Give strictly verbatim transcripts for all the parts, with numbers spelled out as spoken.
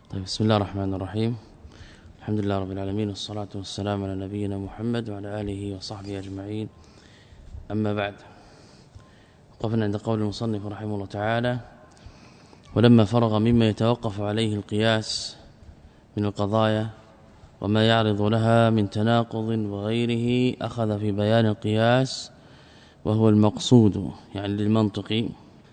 طيب بسم الله الرحمن الرحيم. الحمد لله رب العالمين، والصلاة والسلام على نبينا محمد وعلى آله وصحبه أجمعين. أما بعد، وقفنا عند قول المصنف رحمه الله تعالى: ولما فرغ مما يتوقف عليه القياس من القضايا وما يعرض لها من تناقض وغيره، أخذ في بيان القياس وهو المقصود يعني للمنطق،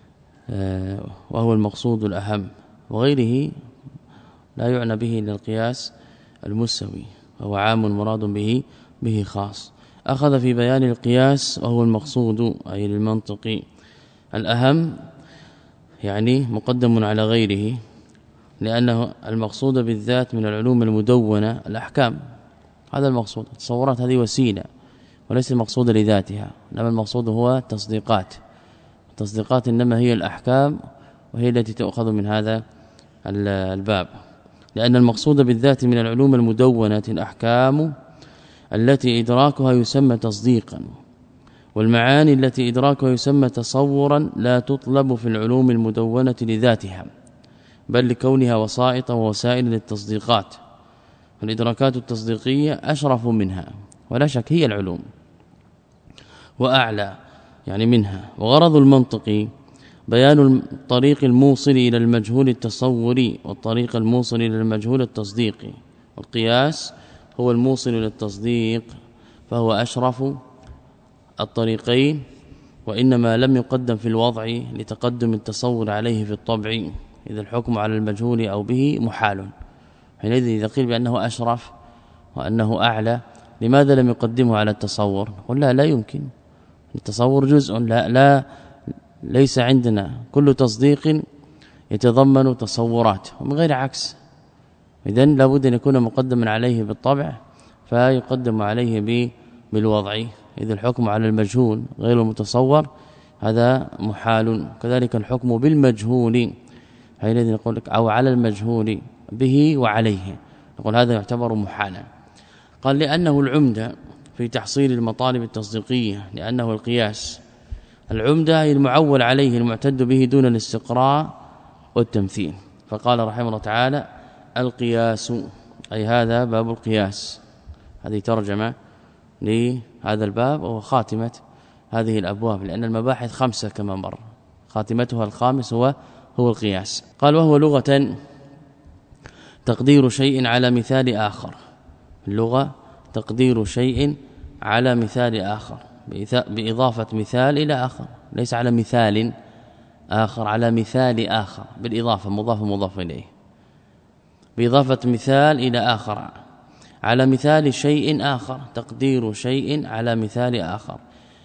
وهو المقصود الأهم، وغيره لا يعنى به إلا القياس المسوي، وهو عام مراد به به خاص. أخذ في بيان القياس وهو المقصود أي للمنطق الأهم، يعني مقدم على غيره، لأنه المقصود بالذات من العلوم المدونة الأحكام، هذا المقصود. التصورات هذه وسيلة وليس المقصود لذاتها، إنما المقصود هو التصديقات. التصديقات إنما هي الأحكام، وهي التي تؤخذ من هذا الباب، لأن المقصود بالذات من العلوم المدونة الأحكام التي إدراكها يسمى تصديقا، والمعاني التي إدراكها يسمى تصورا لا تطلب في العلوم المدونة لذاتها، بل لكونها وسائط ووسائل للتصديقات. الإدراكات التصديقية أشرف منها ولا شك، هي العلوم وأعلى يعني منها. وغرض المنطق بيان الطريق الموصل إلى المجهول التصوري والطريق الموصل إلى المجهول التصديقي، والقياس هو الموصل إلى التصديق، فهو أشرف الطريقين، وإنما لم يقدم في الوضع لتقدم التصور عليه في الطبع، إذا الحكم على المجهول أو به محال. حينئذ إذا قيل بأنه أشرف وأنه أعلى، لماذا لم يقدمه على التصور؟ قل لا لا يمكن، التصور جزء، لا لا ليس عندنا كل تصديق يتضمن تصورات، ومن غير عكس. إذن لابد أن يكون مقدما عليه بالطبع، فيقدم عليه بالوضع، إذا الحكم على المجهول غير المتصور هذا محال. كذلك الحكم بالمجهول، حينئذ نقول لك أو على المجهول به وعليه، نقول هذا يعتبر محالا. قال لأنه العمدة في تحصيل المطالب التصديقية، لأنه القياس العمدة هي المعول عليه المعتد به دون الاستقراء والتمثيل. فقال رحمه الله تعالى: القياس، أي هذا باب القياس. هذه ترجمة لهذا الباب وهو خاتمة هذه الأبواب، لأن المباحث خمسة كما مر، خاتمتها الخامس هو هو القياس. قال: وهو لغة تقدير شيء على مثال آخر. اللغة تقدير شيء على مثال آخر، بإضافة مثال إلى آخر، ليس على مثال آخر، على مثال آخر بالإضافة، مضاف مضاف إليه، بإضافة مثال إلى آخر، على مثال شيء آخر، تقدير شيء على مثال آخر،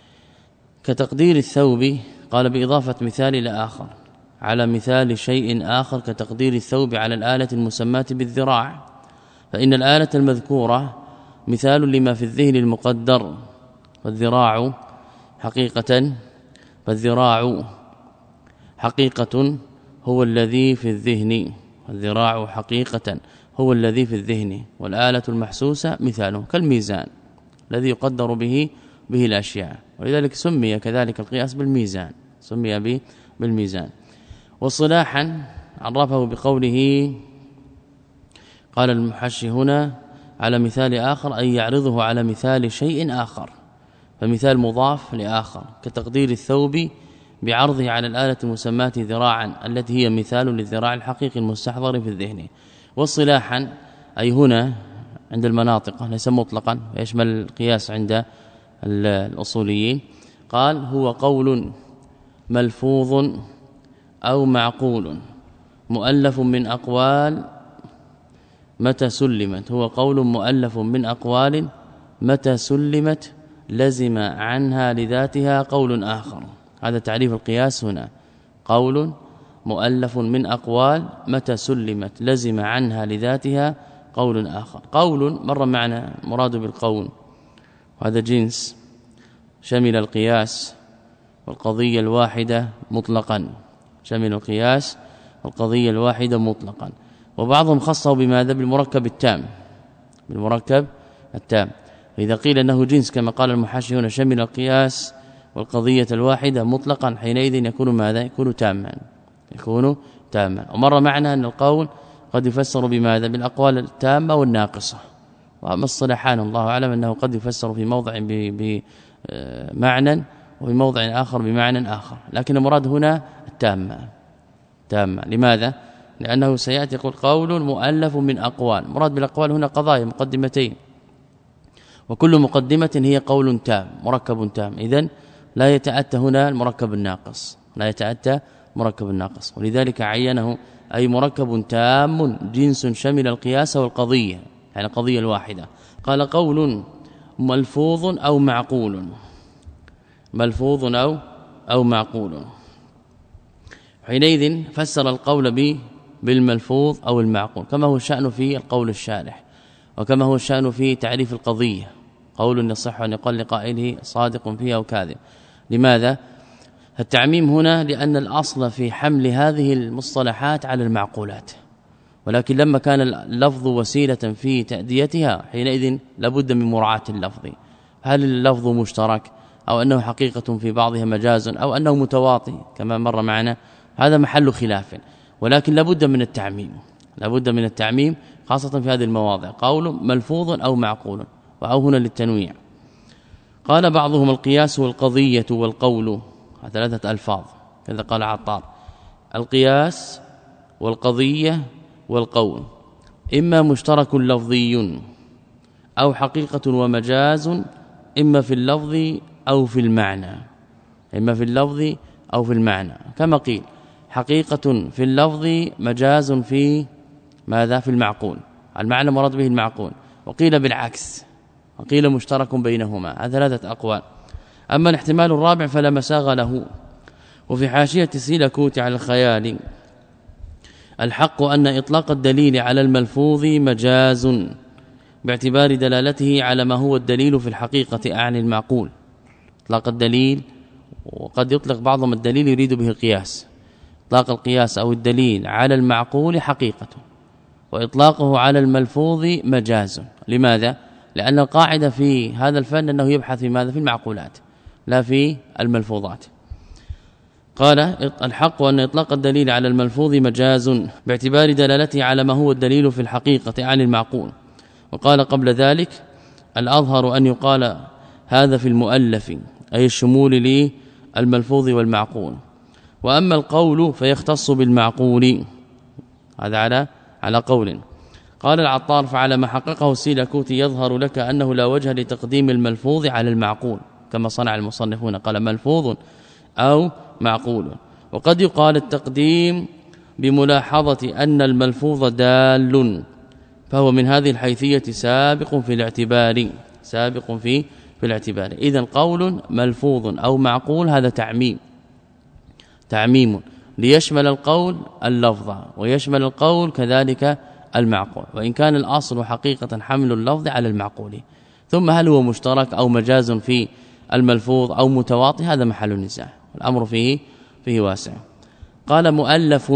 كتقدير الثوب. قال بإضافة مثال إلى آخر على مثال شيء آخر، كتقدير الثوب على الآلة المسماة بالذراع، فإن الآلة المذكورة مثال لما في الذهن المقدر، والذراع حقيقة فالذراع حقيقة هو الذي في الذهن، الذراع حقيقة هو الذي في الذهن، والآلة المحسوسة مثاله كالميزان الذي يقدر به به الأشياء، ولذلك سمي كذلك القياس بالميزان، سمي به بالميزان. وصلاحا عرفه بقوله، قال المحشي هنا على مثال آخر، أي يعرضه على مثال شيء آخر، فمثال مضاف لآخر، كتقدير الثوب بعرضه على الآلة المسماة ذراعا، التي هي مثال للذراع الحقيقي المستحضر في الذهن. والصلاحا أي هنا عند المناطق ليس مطلقا، ويشمل القياس عند الأصوليين. قال: هو قول ملفوظ أو معقول مؤلف من أقوال متى سلمت، هو قول مؤلف من أقوال متى سلمت لزم عنها لذاتها قول آخر. هذا تعريف القياس هنا، قول مؤلف من أقوال متى سلمت لزم عنها لذاتها قول آخر. قول مر معنا مراد بالقول، وهذا جنس شمل القياس والقضية الواحدة مطلقا، شمل القياس والقضية الواحدة مطلقا. وبعضهم خصه بماذا؟ بالمركب التام، بالمركب التام. إذا قيل أنه جنس كما قال المحاشي هنا شمل القياس والقضية الواحدة مطلقا، حينئذ يكون ماذا؟ يكون تاما، يكون تاما. ومر معنا أن القول قد يفسر بماذا بالاقوال التامه والناقصه. واما الصلاحان الله اعلم انه قد يفسر في موضع بمعنى وفي موضع آخر بمعنى آخر، لكن المراد هنا التامه تامه. لماذا؟ لانه سياتي يقول قول مؤلف من اقوال، مراد بالاقوال هنا قضايا مقدمتين، وكل مقدمه هي قول تام مركب تام، اذن لا يتأتى هنا المركب الناقص، لا يتأتى مركب الناقص، ولذلك عينه أي مركب تام جنس شمل القياس والقضية، يعني القضية الواحدة. قال قول ملفوظ أو معقول، ملفوظ أو أو معقول. حينئذ فسر القول به بالملفوظ أو المعقول، كما هو الشأن في القول الشارح، وكما هو الشأن في تعريف القضية، قول يصح أن يقال لقائله صادق فيه أو كاذب. لماذا؟ التعميم هنا لأن الأصل في حمل هذه المصطلحات على المعقولات، ولكن لما كان اللفظ وسيلة في تأديتها حينئذ لابد من مراعاة اللفظ، هل اللفظ مشترك أو أنه حقيقة في بعضها مجاز أو أنه متواطي كما مر معنا، هذا محل خلاف، ولكن لابد من التعميم، لابد من التعميم خاصة في هذه المواضع، قول ملفوظ أو معقول، وأو هنا للتنويع. قال بعضهم القياس والقضية والقول، ثلاثة ألفاظ كذا قال عطار، القياس والقضية والقول إما مشترك لفظي أو حقيقة ومجاز، إما في اللفظ أو في المعنى، إما في اللفظ أو في المعنى، كما قيل حقيقة في اللفظ مجاز في ماذا؟ في المعقول، المعنى مراد به المعقول، وقيل بالعكس، وقيل مشترك بينهما، هذا ثلاثة أقوال. أما الاحتمال الرابع فلا مساغ له. وفي حاشية السيلكوت على الخيال الحق أن إطلاق الدليل على الملفوظ مجاز باعتبار دلالته على ما هو الدليل في الحقيقة أعني المعقول. إطلاق الدليل، وقد يطلق بعضهم الدليل يريد به القياس، إطلاق القياس أو الدليل على المعقول حقيقة، وإطلاقه على الملفوظ مجاز. لماذا؟ لأن القاعدة في هذا الفن أنه يبحث في ماذا؟ في المعقولات لا في الملفوظات. قال الحق أن إطلاق الدليل على الملفوظ مجاز باعتبار دلالته على ما هو الدليل في الحقيقة عن المعقول. وقال قبل ذلك الأظهر أن يقال هذا في المؤلف أي الشمول للملفوظ والمعقول، وأما القول فيختص بالمعقول، هذا على على قول. قال العطار فعلى ما حققه السيلكوتي يظهر لك أنه لا وجه لتقديم الملفوظ على المعقول كما صنع المصنفون، قال ملفوظ أو معقول. وقد يقال التقديم بملاحظة أن الملفوظ دال، فهو من هذه الحيثية سابق في الاعتبار، سابق في في الاعتبار. إذن قول ملفوظ أو معقول هذا تعميم، تعميم ليشمل القول اللفظ ويشمل القول كذلك المعقول، وإن كان الأصل حقيقة حمل اللفظ على المعقول. ثم هل هو مشترك أو مجاز في الملفوظ أو متواطي، هذا محل النزاع، الأمر فيه فيه واسع. قال مؤلف،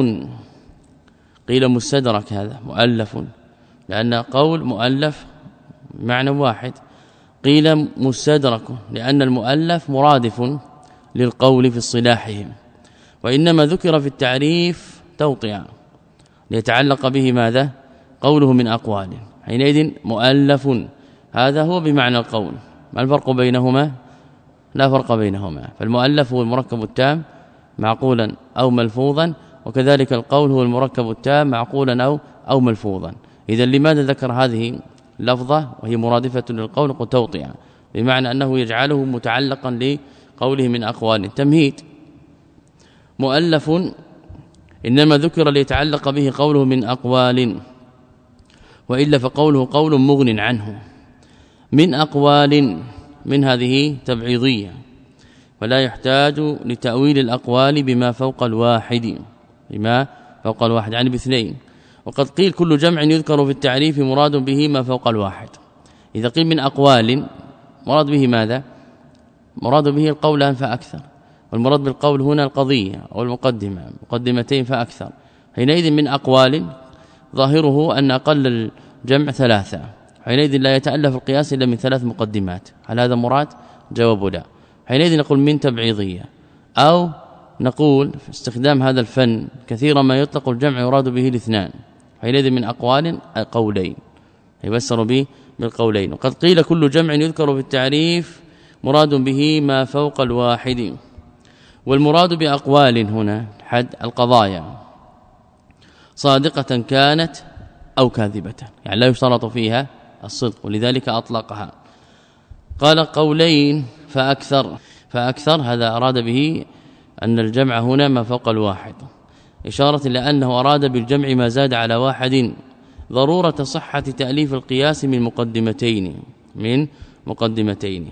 قيل مستدرك، هذا مؤلف لأن قول مؤلف معنى واحد، قيل مستدرك لأن المؤلف مرادف للقول في اصطلاحهم، وإنما ذكر في التعريف توطئا ليتعلق به ماذا؟ قوله من أقوال، حينئذ مؤلف هذا هو بمعنى القول. ما الفرق بينهما؟ لا فرق بينهما، فالمؤلف هو المركب التام معقولا أو ملفوظا، وكذلك القول هو المركب التام معقولا أو أو ملفوظا. إذا لماذا ذكر هذه لفظة وهي مرادفة للقول قد توطئا، بمعنى أنه يجعله متعلقا لقوله من أقوال. تمهيد مؤلف إنما ذكر ليتعلق به قوله من أقوال، وإلا فقوله قول مغن عنه. من أقوال من هذه تبعيضية، ولا يحتاج لتأويل الأقوال بما فوق الواحد، بما فوق الواحد يعني باثنين. وقد قيل كل جمع يذكر في التعريف مراد به ما فوق الواحد. إذا قيل من أقوال مراد به ماذا؟ مراد به القولان فأكثر، والمراد بالقول هنا القضية أو المقدمة، مقدمتين فأكثر. حينئذ من أقوال ظاهره أن أقل الجمع ثلاثة، حينئذ لا يتألف القياس إلا من ثلاث مقدمات. هل هذا مراد؟ جواب لا. حينئذ نقول من تبعيضية، أو نقول في استخدام هذا الفن كثيرا ما يطلق الجمع يراد به الاثنان، حينئذ من أقوال قولين يفسر به بالقولين. وقد قيل كل جمع يذكر في التعريف مراد به ما فوق الواحد. والمراد بأقوال هنا حد القضايا صادقة كانت أو كاذبة، يعني لا يشترط فيها الصدق، ولذلك أطلقها. قال قولين فأكثر، فأكثر هذا أراد به أن الجمع هنا ما فوق الواحد، إشارة لأنه أراد بالجمع ما زاد على واحد، ضرورة صحة تأليف القياس من مقدمتين من مقدمتين.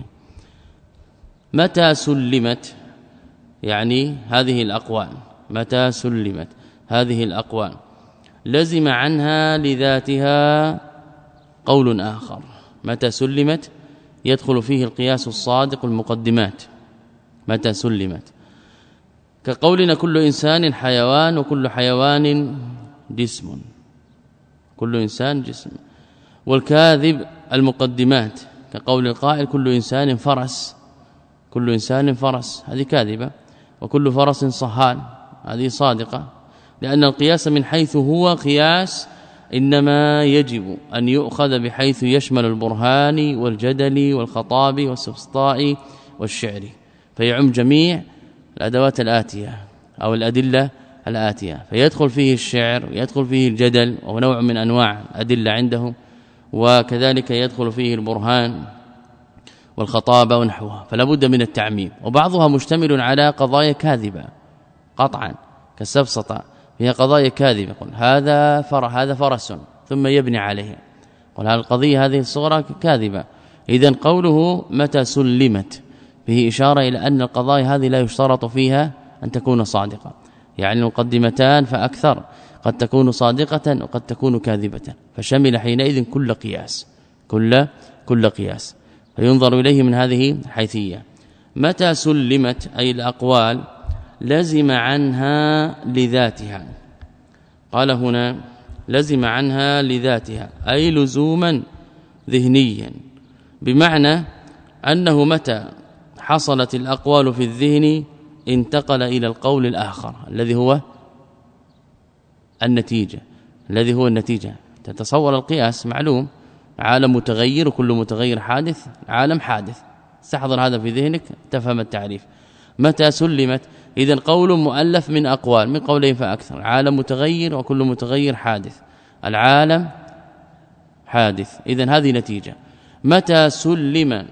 متى سلمت يعني هذه الأقوال، متى سلمت هذه الأقوال لزم عنها لذاتها قول آخر. متى سلمت يدخل فيه القياس الصادق المقدمات. متى سلمت كقولنا كل إنسان حيوان وكل حيوان جسم، كل إنسان جسم. والكاذب المقدمات كقول القائل كل إنسان فرس، كل إنسان فرس، هذه كاذبة. وكل فرس صهان، هذه صادقة، لأن القياس من حيث هو قياس إنما يجب أن يؤخذ بحيث يشمل البرهان والجدل والخطاب والسفسطاء والشعر، فيعم جميع الأدوات الآتية أو الأدلة الآتية، فيدخل فيه الشعر ويدخل فيه الجدل وهو نوع من أنواع الأدلة عندهم، وكذلك يدخل فيه البرهان والخطابة ونحوها، فلا بد من التعميم. وبعضها مشتمل على قضايا كاذبة قطعا كالسفسطة، فيها قضايا كاذبة، يقول هذا فر هذا فرس ثم يبني عليه، قل هذه القضية هذه الصورة كاذبة. إذن قوله متى سلمت به إشارة إلى أن القضايا هذه لا يشترط فيها أن تكون صادقة، يعني المقدمتان فأكثر قد تكون صادقة وقد تكون كاذبة، فشمل حينئذ كل قياس كل كل قياس، فينظر إليه من هذه الحيثية. متى سلمت أي الأقوال لزم عنها لذاتها. قال هنا لزم عنها لذاتها أي لزوما ذهنيا، بمعنى أنه متى حصلت الأقوال في الذهن انتقل إلى القول الآخر الذي هو النتيجة، الذي هو النتيجة. تتصور القياس معلوم، عالم متغير وكل متغير حادث، عالم حادث، استحضر هذا في ذهنك تفهم التعريف. متى سلمت إذن قول مؤلف من أقوال من قولين فأكثر، عالم متغير وكل متغير حادث، العالم حادث، إذن هذه نتيجة. متى سلم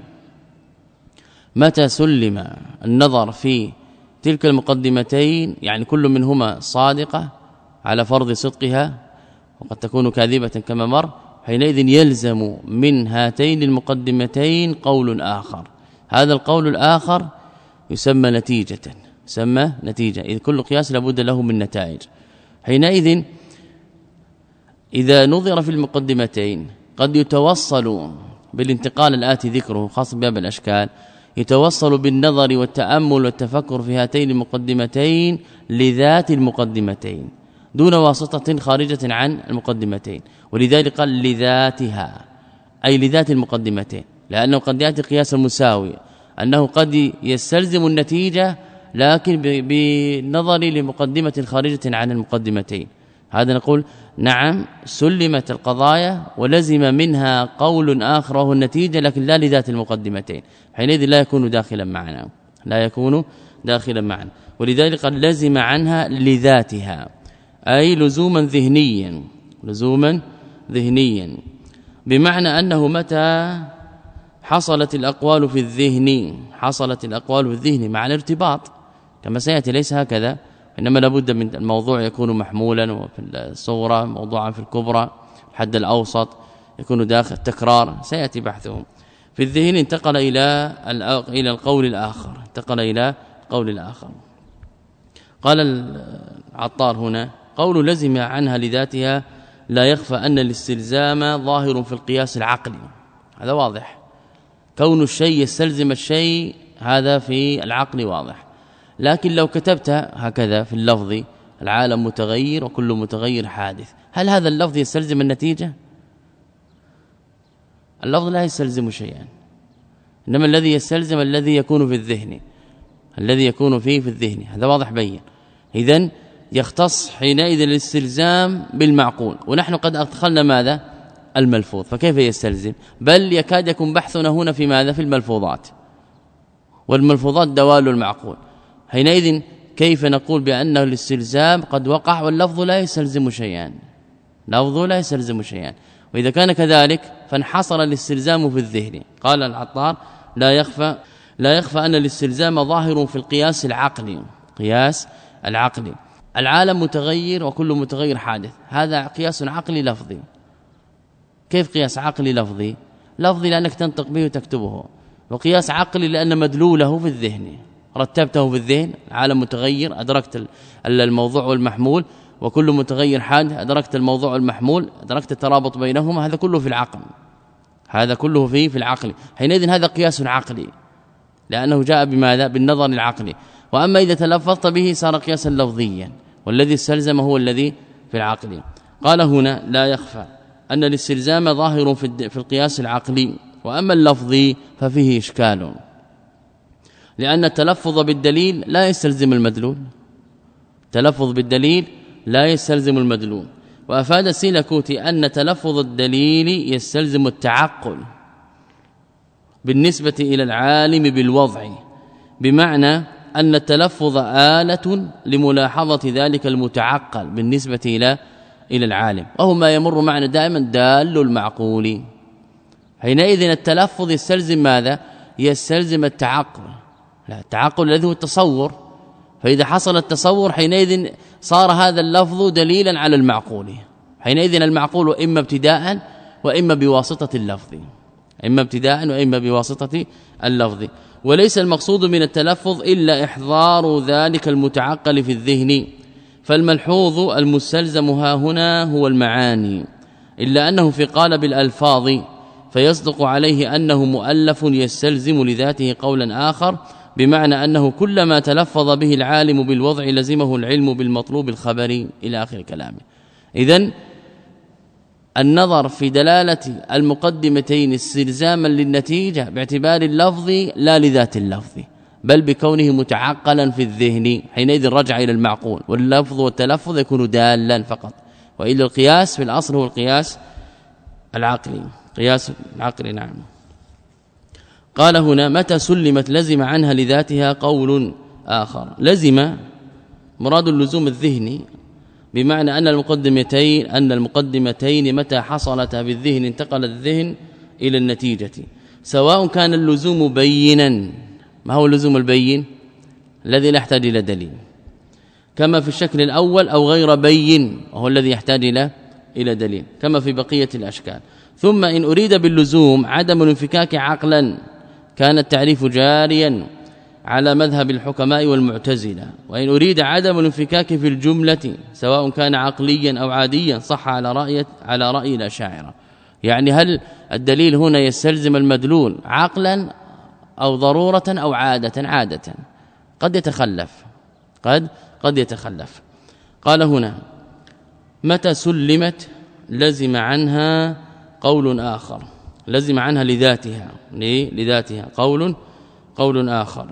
متى سلم النظر في تلك المقدمتين، يعني كل منهما صادقة على فرض صدقها وقد تكون كاذبة كما مر، حينئذ يلزم من هاتين المقدمتين قول آخر، هذا القول الآخر يسمى نتيجة، يسمى نتيجة، إذ كل قياس لابد له من نتائج. حينئذ إذا نظر في المقدمتين قد يتوصل بالانتقال الآتي ذكره خاص بباب الأشكال، يتوصل بالنظر والتأمل والتفكر في هاتين المقدمتين لذات المقدمتين دون واسطة خارجة عن المقدمتين، ولذلك قال لذاتها أي لذات المقدمتين، لأنه قد يأتي قياس المساوي أنه قد يستلزم النتيجة لكن بالنظر لمقدمة خارجة عن المقدمتين. هذا نقول نعم سلمت القضايا ولزم منها قول آخر وهو النتيجة، لكن لا لذات المقدمتين، حينئذ لا يكون داخلا معنا، لا يكون داخلا معنا. ولذلك قد لزم عنها لذاتها أي لزوما ذهنيا، لزوما ذهنيا، بمعنى أنه متى حصلت الأقوال في الذهن، حصلت الأقوال في الذهن مع الارتباط كما سيأتي، ليس هكذا، إنما لابد من الموضوع يكون محمولا، وفي الصغرى موضوعا في الكبرى، الحد الأوسط يكون داخل تكرار سيأتي بحثه. في الذهن انتقل إلى إلى القول الآخر، انتقل إلى القول الآخر. قال العطار هنا قول لزم عنها لذاتها لا يخفى أن الاستلزام ظاهر في القياس العقلي، هذا واضح، كون الشيء يستلزم الشيء هذا في العقل واضح، لكن لو كتبت هكذا في اللفظ العالم متغير وكل متغير حادث، هل هذا اللفظ يستلزم النتيجة؟ اللفظ لا يستلزم شيئا، إنما الذي يستلزم الذي يكون في الذهن، الذي يكون فيه في الذهن، هذا واضح بين. إذن يختص حينئذ الاستلزام بالمعقول، ونحن قد أدخلنا ماذا؟ الملفوظ، فكيف يستلزم؟ بل يكاد يكون بحثنا هنا في ماذا؟ في الملفوظات، والملفوظات دوال المعقول. حينئذ كيف نقول بأن الاستلزام قد وقع واللفظ لا يستلزم شيئا؟ لفظ لا يستلزم شيئا. وإذا كان كذلك فانحصر الاستلزام في الذهن. قال العطار لا يخفى لا يخفى أن الاستلزام ظاهر في القياس العقلي. قياس العقلي، العالم متغير وكل متغير حادث، هذا قياس عقلي لفظي. كيف قياس عقلي لفظي؟ لفظي لأنك تنطق به وتكتبه، وقياس عقلي لأن مدلوله في الذهن، رتبته في الذهن، عالم متغير أدركت الموضوع والمحمول، وكل متغير حادث أدركت الموضوع والمحمول، أدركت الترابط بينهما، هذا كله في العقل، هذا كله في في العقل. حينئذ هذا قياس عقلي لأنه جاء بماذا؟ بالنظر العقلي. وأما إذا تلفظت به صار قياسا لفظيا، والذي استلزم هو الذي في العقل. قال هنا لا يخفى أن الاستلزام ظاهر في في القياس العقلي، وأما اللفظي ففيه إشكال، لأن التلفظ بالدليل لا يستلزم المدلول، تلفظ بالدليل لا يستلزم المدلول. وأفاد السيلكوتي أن تلفظ الدليل يستلزم التعقل بالنسبة إلى العالم بالوضع، بمعنى أن التلفظ آلة لملاحظة ذلك المتعقل بالنسبة إلى إلى العالم، وهو ما يمر معنا دائما دال المعقول. حينئذ التلفظ يستلزم ماذا؟ يستلزم التعقل، لا التعقل الذي هو التصور. فإذا حصل التصور حينئذ صار هذا اللفظ دليلا على المعقول. حينئذ المعقول إما ابتداء وإما بواسطة اللفظ، إما ابتداء وإما بواسطة اللفظ. وليس المقصود من التلفظ إلا إحضار ذلك المتعقل في الذهن، فالملحوظ المستلزم ها هنا هو المعاني، إلا أنه في قالب الألفاظ، فيصدق عليه أنه مؤلف يستلزم لذاته قولا آخر، بمعنى أنه كلما تلفظ به العالم بالوضع لزمه العلم بالمطلوب الخبري إلى آخر كلامه. إذن النظر في دلالة المقدمتين استلزاما للنتيجة باعتبار اللفظ لا لذات اللفظ، بل بكونه متعقلا في الذهن، حينئذ رجع إلى المعقول، واللفظ والتلفظ يكون دالا فقط. وإلا القياس في الأصل هو القياس العقلي، قياس العقلي. نعم. قال هنا متى سلمت لزم عنها لذاتها قول آخر. لزم مراد اللزوم الذهني، بمعنى أن المقدمتين أن المقدمتين متى حصلتا بالذهن انتقل الذهن إلى النتيجة، سواء كان اللزوم بينا. ما هو اللزوم البين؟ الذي لا يحتاج إلى دليل، كما في الشكل الأول، أو غير بين وهو الذي يحتاج إلى إلى دليل، كما في بقية الأشكال. ثم إن أريد باللزوم عدم الانفكاك عقلا كان التعريف جاريا على مذهب الحكماء والمعتزلة، وإن أريد عدم الانفكاك في الجملة سواء كان عقليا أو عاديا صح على رأي على رأي الأشاعرة. يعني هل الدليل هنا يستلزم المدلول عقلا أو ضرورة أو عادة؟ عادة قد يتخلف، قد قد يتخلف. قال هنا متى سلمت لزم عنها قول آخر، لزم عنها لذاتها لذاتها قول قول آخر.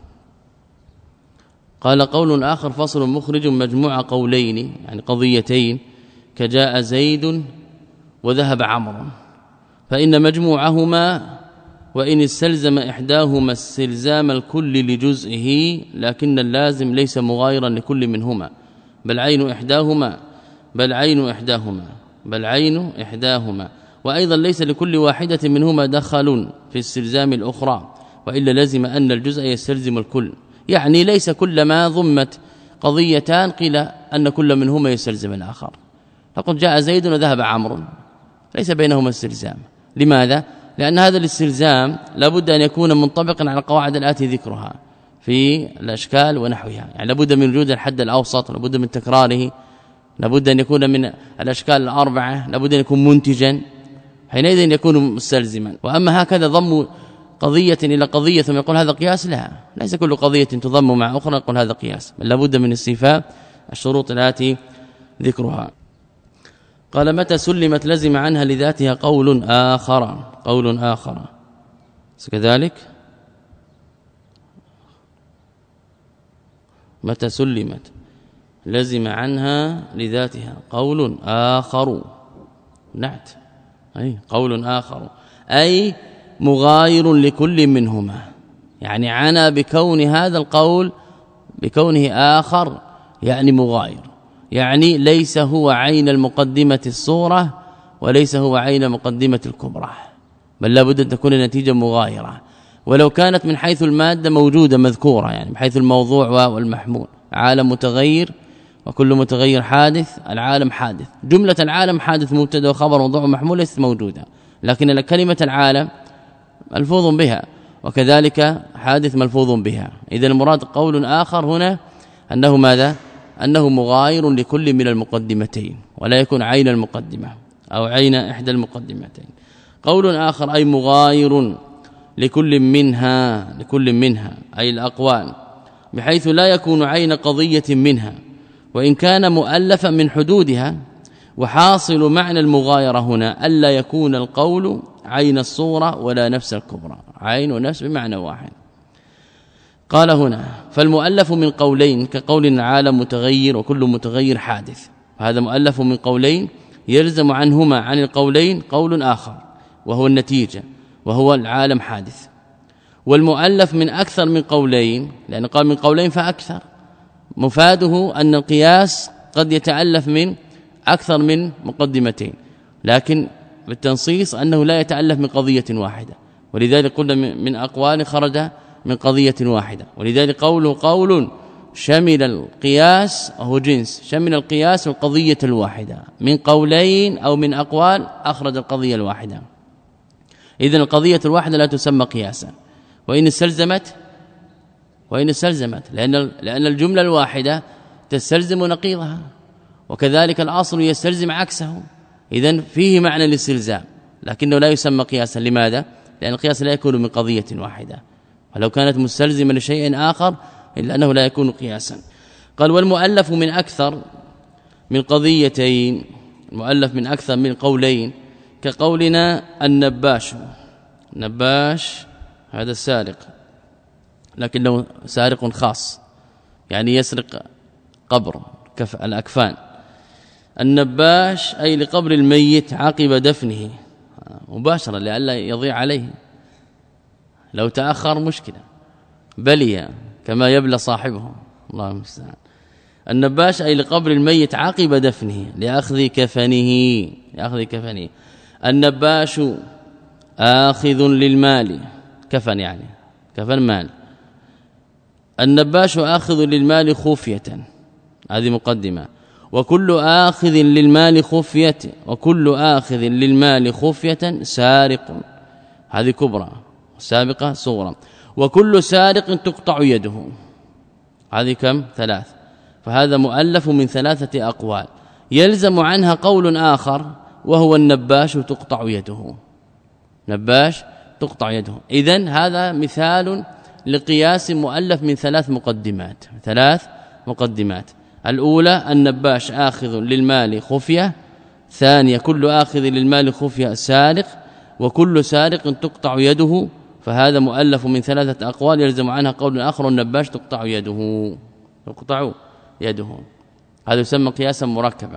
قال قول آخر فصل مخرج مجموع قولين، يعني قضيتين، كجاء زيد وذهب عمرو، فإن مجموعهما وإن استلزم إحداهما استلزام الكل لجزئه، لكن اللازم ليس مغايرا لكل منهما، بل عين إحداهما بل عين إحداهما بل عين إحداهما وأيضا ليس لكل واحدة منهما دخل في استلزام الأخرى، وإلا لزم أن الجزء يستلزم الكل. يعني ليس كلما ضمت قضيتان قيل أن كل منهما يستلزم الآخر. فقد جاء زيد وذهب عمرو ليس بينهما استلزام. لماذا؟ لأن هذا الاستلزام لابد أن يكون منطبقا على القواعد الآتي ذكرها في الأشكال ونحوها، يعني لابد من وجود الحد الأوسط، لابد من تكراره، لابد أن يكون من الأشكال الأربعة، لابد أن يكون منتجا، حينئذ يكون مستلزما. وأما هكذا ضم قضية إلى قضية ثم يقول هذا قياس، لا، ليس كل قضية تضم مع أخرى يقول هذا قياس، بل لابد من استيفاء الشروط التي ذكرها. قال متى سلمت لزم عنها لذاتها قول آخر قول آخر كذلك متى سلمت لزم عنها لذاتها قول آخر نعت أي قول آخر أي مغاير لكل منهما يعني عنا بكون هذا القول بكونه آخر يعني مغاير يعني ليس هو عين المقدمة الصورة وليس هو عين مقدمة الكبرى بل لابد أن تكون النتيجة مغايرة ولو كانت من حيث المادة موجودة مذكورة يعني من حيث الموضوع والمحمول عالم متغير وكل متغير حادث العالم حادث جملة العالم حادث مبتدا وخبر موضوع محمول ليست موجودة لكن كلمة العالم ملفوظ بها وكذلك حادث ملفوظ بها إذا المراد قول آخر هنا أنه ماذا أنه مغاير لكل من المقدمتين ولا يكون عين المقدمة أو عين إحدى المقدمتين قول آخر أي مغاير لكل منها لكل منها أي الأقوال بحيث لا يكون عين قضية منها وإن كان مؤلفا من حدودها وحاصل معنى المغايرة هنا ألا يكون القول عين الصورة ولا نفس الكبرى عين ونفس بمعنى واحد قال هنا فالمؤلف من قولين كقول العالم متغير وكل متغير حادث هذا مؤلف من قولين يلزم عنهما عن القولين قول آخر وهو النتيجة وهو العالم حادث والمؤلف من أكثر من قولين لأن قال من قولين فأكثر مفاده أن القياس قد يتألف من أكثر من مقدمتين لكن بالتنصيص أنه لا يتألف من قضية واحدة ولذلك قلنا من أقوال خرج من قضية واحدة ولذلك قوله قول شمل القياس وهو جنس شمل القياس والقضية الواحدة من قولين أو من أقوال أخرج القضية الواحدة إذن القضية الواحدة لا تسمى قياسا وإن استلزمت وإن استلزمت لأن لأن الجملة الواحدة تستلزم نقيضها وكذلك الأصل يستلزم عكسه إذن فيه معنى الاستلزام لكنه لا يسمى قياسا لماذا؟ لأن القياس لا يكون من قضية واحدة ولو كانت مستلزمة لشيء آخر إلا أنه لا يكون قياسا قال والمؤلف من أكثر من قضيتين المؤلف من أكثر من قولين كقولنا النباش نباش هذا السارق لكنه سارق خاص يعني يسرق قبر كف الأكفان النباش أي لقبر الميت عقب دفنه مباشرة لئلا يضيع عليه لو تأخر مشكلة بلي كما يبلى صاحبه الله المستعان النباش أي لقبر الميت عقب دفنه لأخذ كفنه لأخذ كفنه النباش آخذ للمال كفن يعني كفن مال النباش آخذ للمال خفية هذه مقدمة وكل آخذ للمال خفية وكل آخذ للمال خفية سارق هذه كبرى سابقة صغرى وكل سارق تقطع يده هذه كم ثلاث فهذا مؤلف من ثلاثة أقوال يلزم عنها قول آخر وهو النباش تقطع يده نباش تقطع يده إذن هذا مثال لقياس مؤلف من ثلاث مقدمات ثلاث مقدمات الأولى النباش آخذ للمال خفية ثانية كل آخذ للمال خفية سارق وكل سارق تقطع يده فهذا مؤلف من ثلاثة أقوال يلزم عنها قول آخر النباش تقطع يده تقطع يده هذا يسمى قياسا مركبا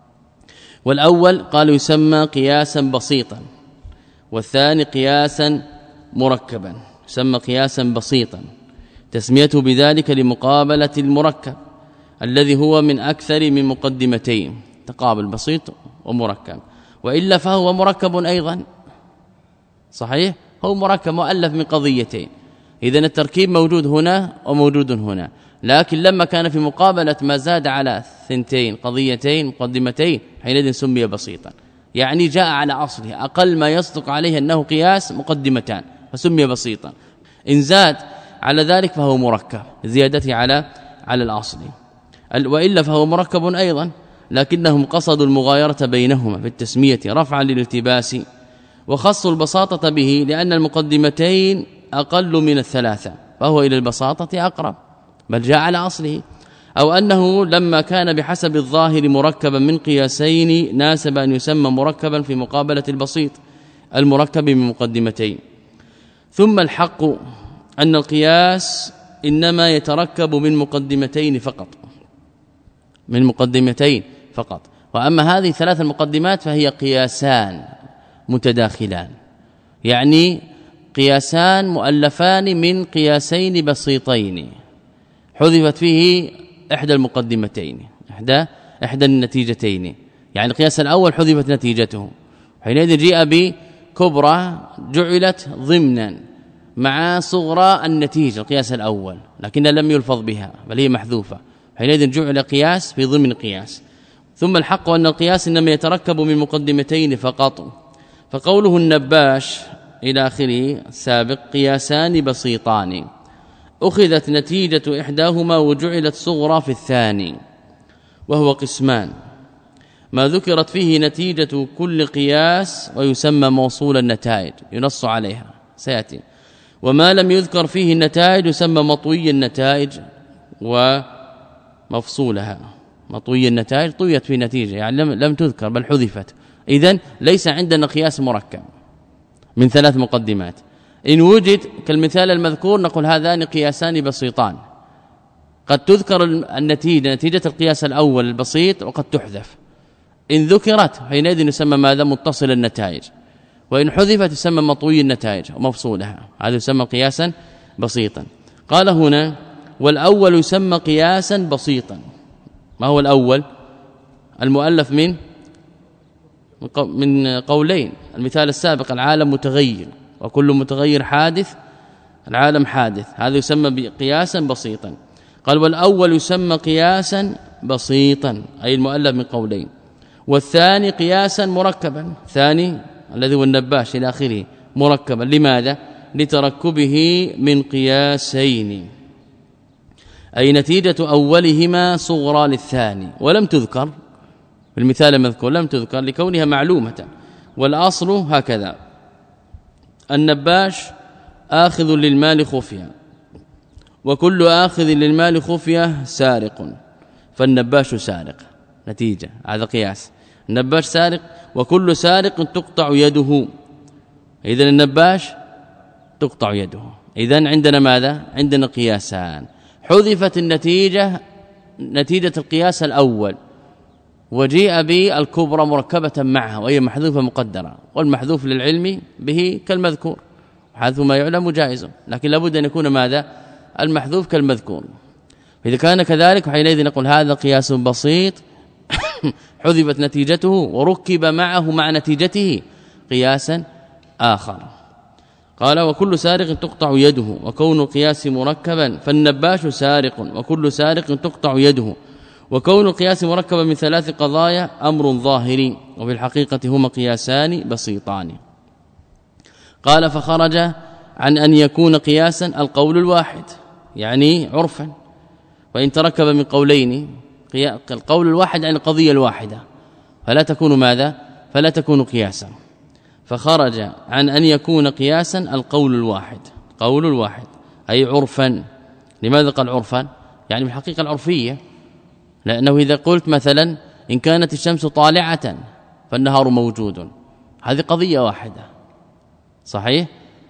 والأول قالوا يسمى قياسا بسيطا والثاني قياسا مركبا يسمى قياسا بسيطا تسميته بذلك لمقابلة المركب الذي هو من أكثر من مقدمتين تقابل بسيط ومركب وإلا فهو مركب أيضا صحيح هو مركب مؤلف من قضيتين إذن التركيب موجود هنا وموجود هنا لكن لما كان في مقابلة ما زاد على ثنتين قضيتين مقدمتين حينئذ سمي بسيطا يعني جاء على أصله أقل ما يصدق عليه أنه قياس مقدمتان فسمي بسيطا إن زاد على ذلك فهو مركب زيادته على على الأصل وإلا فهو مركب أيضا لكنهم قصدوا المغايرة بينهما في التسمية رفعا للالتباس وخصوا البساطة به لأن المقدمتين أقل من الثلاثة فهو إلى البساطة أقرب بل جاء على أصله أو أنه لما كان بحسب الظاهر مركبا من قياسين ناسب أن يسمى مركبا في مقابلة البسيط المركب من مقدمتين ثم الحق أن القياس إنما يتركب من مقدمتين فقط من مقدمتين فقط. وأما هذه ثلاث المقدمات فهي قياسان متداخلان، يعني قياسان مؤلفان من قياسين بسيطين حذفت فيه إحدى المقدمتين، إحدى إحدى النتيجتين، يعني القياس الأول حذفت نتيجته، حينئذ جاء بكبرى جعلت ضمنا مع صغرى النتيجة القياس الأول، لكن لم يلفظ بها بل هي محذوفة، حينئذ جعل قياس في ضمن قياس. ثم الحق أن القياس إنما يتركب من مقدمتين فقط. فقوله النباش إلى آخره السابق قياسان بسيطان أخذت نتيجة إحداهما وجعلت صغرى في الثاني، وهو قسمان: ما ذكرت فيه نتيجة كل قياس ويسمى موصول النتائج ينص عليها سيأتي، وما لم يذكر فيه النتائج يسمى مطوي النتائج ومفصولها. مطوي النتائج طويت في نتيجة يعني لم, لم تذكر بل حذفت. إذن ليس عندنا قياس مركب من ثلاث مقدمات، إن وجد كالمثال المذكور نقول هذان قياسان بسيطان، قد تذكر النتيجة نتيجة القياس الأول البسيط وقد تحذف، إن ذكرت حينئذ يسمى ماذا متصل النتائج، وإن حذفت يسمى مطوي النتائج ومفصولها، هذا يسمى قياسا بسيطا. قال هنا والأول يسمى قياسا بسيطا. ما هو الأول؟ المؤلف من من قولين، المثال السابق العالم متغير وكل متغير حادث، العالم حادث، هذا يسمى قياسا بسيطا. قال والأول يسمى قياسا بسيطا أي المؤلف من قولين، والثاني قياسا مركبا، ثاني الذي هو النباش إلى آخره مركبا. لماذا؟ لتركبه من قياسين، أي نتيجة أولهما صغرى للثاني، ولم تذكر في المثال المذكور، لم تذكر لكونها معلومة. والأصل هكذا: النباش آخذ للمال خفيا، وكل آخذ للمال خفية سارق، فالنباش سارق. نتيجة هذا قياس، النباش سارق وكل سارق تقطع يده، إذن النباش تقطع يده. إذن عندنا ماذا؟ عندنا قياسان، حذفت النتيجة نتيجة القياس الأول وجيء بالكبرى مركبة معها وهي محذوفة مقدرة، والمحذوف للعلم به كالمذكور، حذف ما يعلم جائز، لكن لابد أن يكون ماذا؟ المحذوف كالمذكور. إذا كان كذلك حينئذ نقول هذا قياس بسيط حذفت نتيجته وركب معه مع نتيجته قياسا آخر. قال وكل سارق تقطع يده، وكون القياس مركبا فالنباش سارق وكل سارق تقطع يده، وكون القياس مركبا من ثلاث قضايا أمر ظاهري، وفي الحقيقة هما قياسان بسيطان. قال فخرج عن أن يكون قياسا القول الواحد يعني عرفا، وإن تركب من قولين القول الواحد عن القضية الواحدة فلا تكون ماذا؟ فلا تكون قياسا. فخرج عن أن يكون قياسا القول الواحد، قول الواحد أي عرفا. لماذا قال عرفا؟ يعني بالحقيقة العرفية، لأنه إذا قلت مثلا إن كانت الشمس طالعة فالنهار موجود، هذه قضية واحدة صحيح،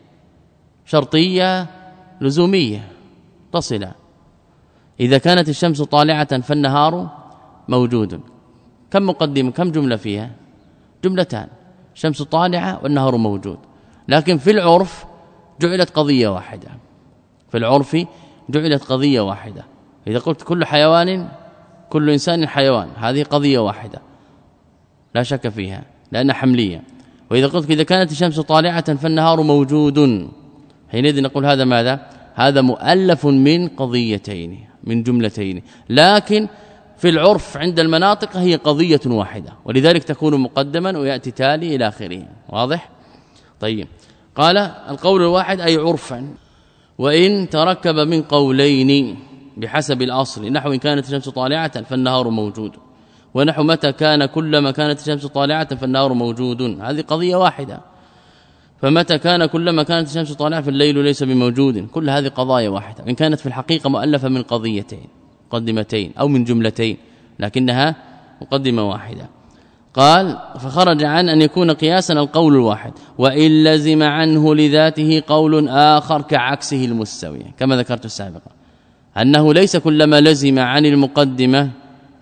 شرطية لزومية تصلة. إذا كانت الشمس طالعة فالنهار موجود، كم مقدمة كم جملة فيها؟ جملتان، الشمس طالعة والنهار موجود. لكن في العرف جعلت قضية واحدة، في العرف جعلت قضية واحدة. إذا قلت كل حيوان كل إنسان حيوان، هذه قضية واحدة لا شك فيها لأنها حملية. وإذا قلت إذا كانت الشمس طالعة فالنهار موجود، حينئذ نقول هذا ماذا؟ هذا مؤلف من قضيتين من جملتين، لكن في العرف عند المناطق هي قضية واحدة، ولذلك تكون مقدما ويأتي تالي إلى آخره. واضح؟ طيب. قال القول الواحد أي عرفا، وإن تركب من قولين بحسب الأصل، نحو إن كانت الشمس طالعة فالنهار موجود، ونحو متى كان كلما كانت الشمس طالعة فالنهار موجود، هذه قضية واحدة. فمتى كان كلما كانت الشمس طالعة فالليل ليس بموجود، كل هذه قضايا واحدة، إن كانت في الحقيقة مؤلفة من قضيتين مقدمتين أو من جملتين لكنها مقدمة واحدة. قال فخرج عن أن يكون قياسا القول الواحد، وإن لزم عنه لذاته قول آخر كعكسه المستوي، كما ذكرت السابقا أنه ليس كلما لزم عن المقدمة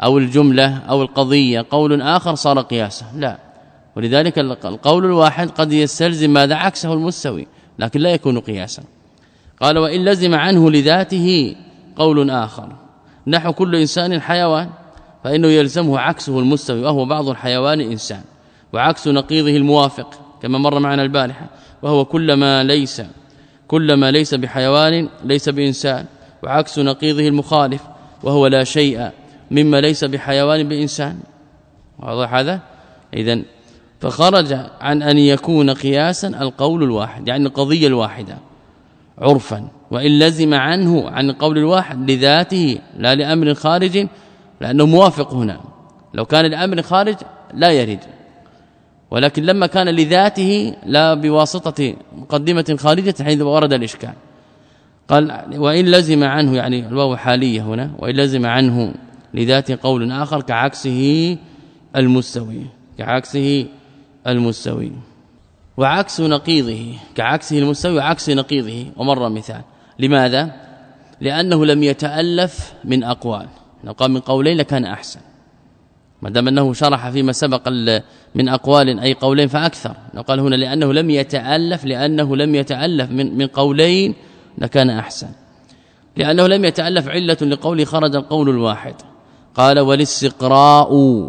أو الجملة أو القضية قول آخر صار قياسا، لا. ولذلك القول الواحد قد يستلزم ماذا عكسه المستوي لكن لا يكون قياسا. قال وإن لزم عنه لذاته قول آخر نحو كل إنسان حيوان، فإنه يلزمه عكسه المستوي وهو بعض الحيوان إنسان، وعكس نقيضه الموافق كما مر معنا البارحة وهو كلما ليس كلما ليس بحيوان ليس بإنسان، وعكس نقيضه المخالف وهو لا شيء مما ليس بحيوان بإنسان. واضح هذا؟ إذن فخرج عن أن يكون قياسا القول الواحد يعني القضية الواحدة عرفا، وإن لزم عنه عن القول الواحد لذاته لا لأمر خارج لأنه موافق هنا، لو كان الأمر خارج لا يرد، ولكن لما كان لذاته لا بواسطة مقدمة خارجة حيث ورد الإشكال. قال وإن لزم عنه يعني الواو حالية هنا، وإن لزم عنه لذاته قول آخر كعكسه المستوي كعكسه المستوي وعكس نقيضه كعكسه المستوي وعكس نقيضه. ومر مثال لماذا؟ لأنه لم يتألف من أقوال، لو قام من قولين لكان أحسن، ما دام انه شرح فيما سبق من أقوال أي قولين فأكثر. لو قال هنا لأنه لم يتألف لأنه لم يتألف من من قولين لكان أحسن، لأنه لم يتألف علة لقوله خرج القول الواحد. قال والاستقراء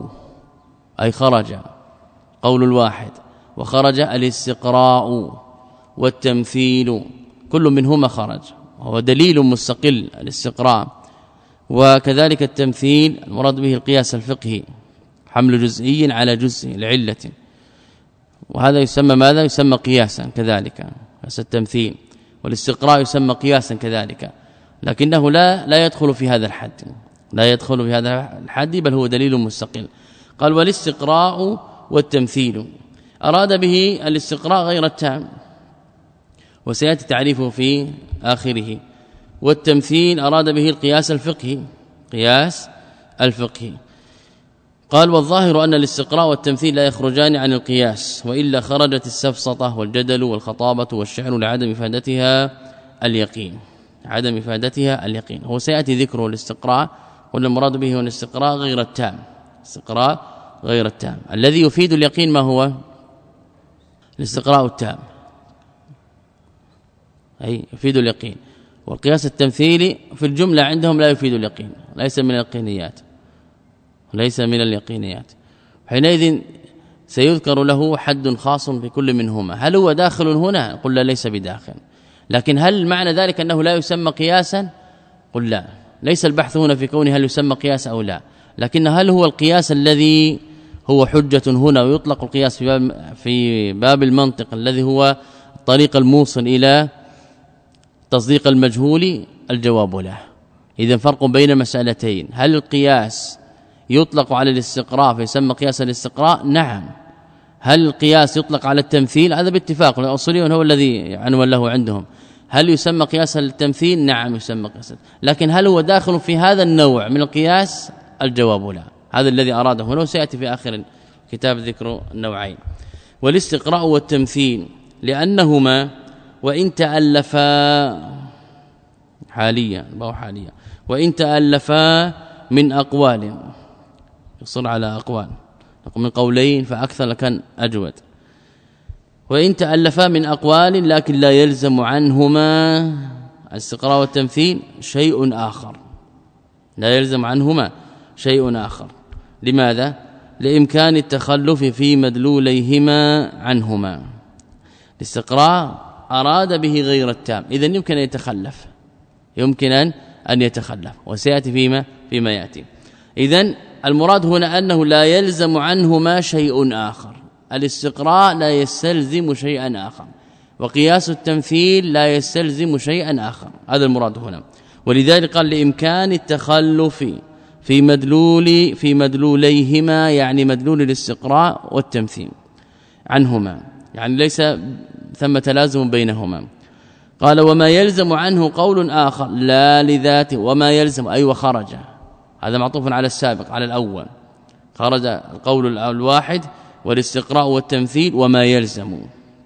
أي خرج قول الواحد وخرج الاستقراء والتمثيل كل منهما خرج، وهو دليل مستقل الاستقراء، وكذلك التمثيل المراد به القياس الفقهي حمل جزئي على جزء لعلة، وهذا يسمى ماذا؟ يسمى قياسا كذلك قياس التمثيل. والاستقراء يسمى قياسا كذلك، لكنه لا لا يدخل في هذا الحد لا يدخل في هذا الحد بل هو دليل مستقل. قال والاستقراء والتمثيل أراد به الاستقراء غير التام وسيأتي تعريفه في آخره، والتمثيل أراد به القياس الفقهي قياس الفقهي. قال والظاهر أن الاستقراء والتمثيل لا يخرجان عن القياس، وإلا خرجت السفسطة والجدل والخطابة والشعر لعدم إفادتها اليقين عدم إفادتها اليقين. هو سيأتي ذكره الاستقراء، قلنا المراد به هو الاستقراء غير التام استقراء غير التام. الذي يفيد اليقين ما هو؟ الاستقراء التام أي يفيد اليقين، والقياس التمثيلي في الجملة عندهم لا يفيد اليقين، ليس من اليقينيات ليس من اليقينيات. حينئذ سيذكر له حد خاص في كل منهما. هل هو داخل هنا؟ قل لا ليس بداخل. لكن هل معنى ذلك أنه لا يسمى قياسا؟ قل لا، ليس البحث هنا في كونه هل يسمى قياس أو لا، لكن هل هو القياس الذي هو حجة هنا ويطلق القياس في باب, في باب المنطق الذي هو الطريق الموصل إلى تصديق المجهول؟ الجواب له. إذن فرق بين مسألتين، هل القياس يطلق على الاستقراء فيسمى قياس الاستقراء؟ نعم. هل القياس يطلق على التمثيل؟ هذا باتفاق الأصوليون هو الذي عنوان له عندهم. هل يسمى قياس التمثيل؟ نعم يسمى قياس، لكن هل هو داخل في هذا النوع من القياس؟ الجواب لا. هذا الذي أراده هنا وسيأتي في آخر الكتاب ذكر النوعين. والاستقراء والتمثيل لأنهما وإن تألفا حاليا باو حاليا وإن تألفا من أقوال يصل على أقوال من قولين فأكثر لكان أجود، وإن تألفا من أقوال لكن لا يلزم عنهما الاستقراء والتمثيل شيء آخر لا يلزم عنهما شيء آخر. لماذا؟ لإمكان التخلف في مدلوليهما عنهما. الاستقراء أراد به غير التام، إذن يمكن أن يتخلف يمكن أن يتخلف وسيأتي فيما فيما يأتي. إذن المراد هنا أنه لا يلزم عنهما شيء آخر، الاستقراء لا يستلزم شيئا آخر، وقياس التمثيل لا يستلزم شيئا آخر، هذا المراد هنا. ولذلك قال لإمكان التخلف في مدلول في مدلوليهما يعني مدلول الاستقراء والتمثيل عنهما، يعني ليس ثم تلازم بينهما. قال وما يلزم عنه قول آخر لا لذاته، وما يلزم أي وخرج، هذا معطوف على السابق على الأول، خرج القول الواحد والاستقراء والتمثيل وما يلزم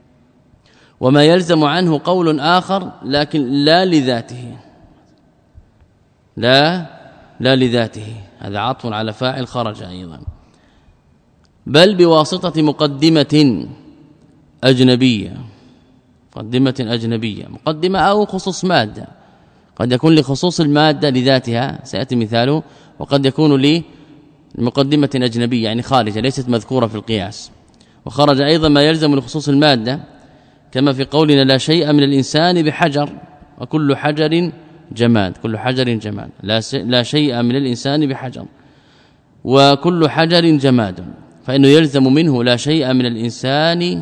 وما يلزم عنه قول آخر لكن لا لذاته لا لا لذاته، هذا عطف على فاعل خرج أيضا. بل بواسطة مقدمة أجنبية، مقدمة أجنبية، مقدمة أو خصوص مادة، قد يكون لخصوص المادة لذاتها سيأتي مثاله، وقد يكون لمقدمة أجنبية يعني خارجة ليست مذكورة في القياس. وخرج أيضا ما يلزم لخصوص المادة كما في قولنا لا شيء من الإنسان بحجر وكل حجر جماد، كل حجر جماد، لا لا شيء من الإنسان بحجر وكل حجر جماد، فإنه يلزم منه لا شيء من الإنسان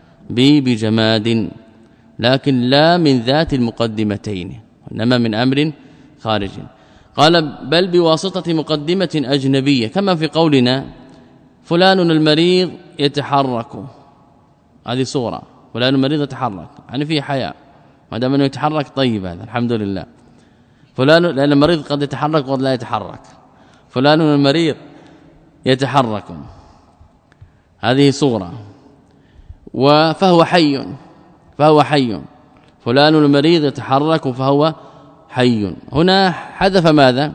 بجماد، لكن لا من ذات المقدمتين انما من امر خارج. قال بل بواسطة مقدمة أجنبية كما في قولنا فلان المريض يتحرك، هذه صورة، فلان المريض يتحرك يعني فيه حياة، ما دام انه يتحرك طيب هذا الحمد لله. فلان لأن المريض قد يتحرك وقد لا يتحرك، فلان المريض يتحرك هذه صورة، وفهو حي، فهو حي، فلان المريض يتحرك فهو حي. هنا حذف ماذا؟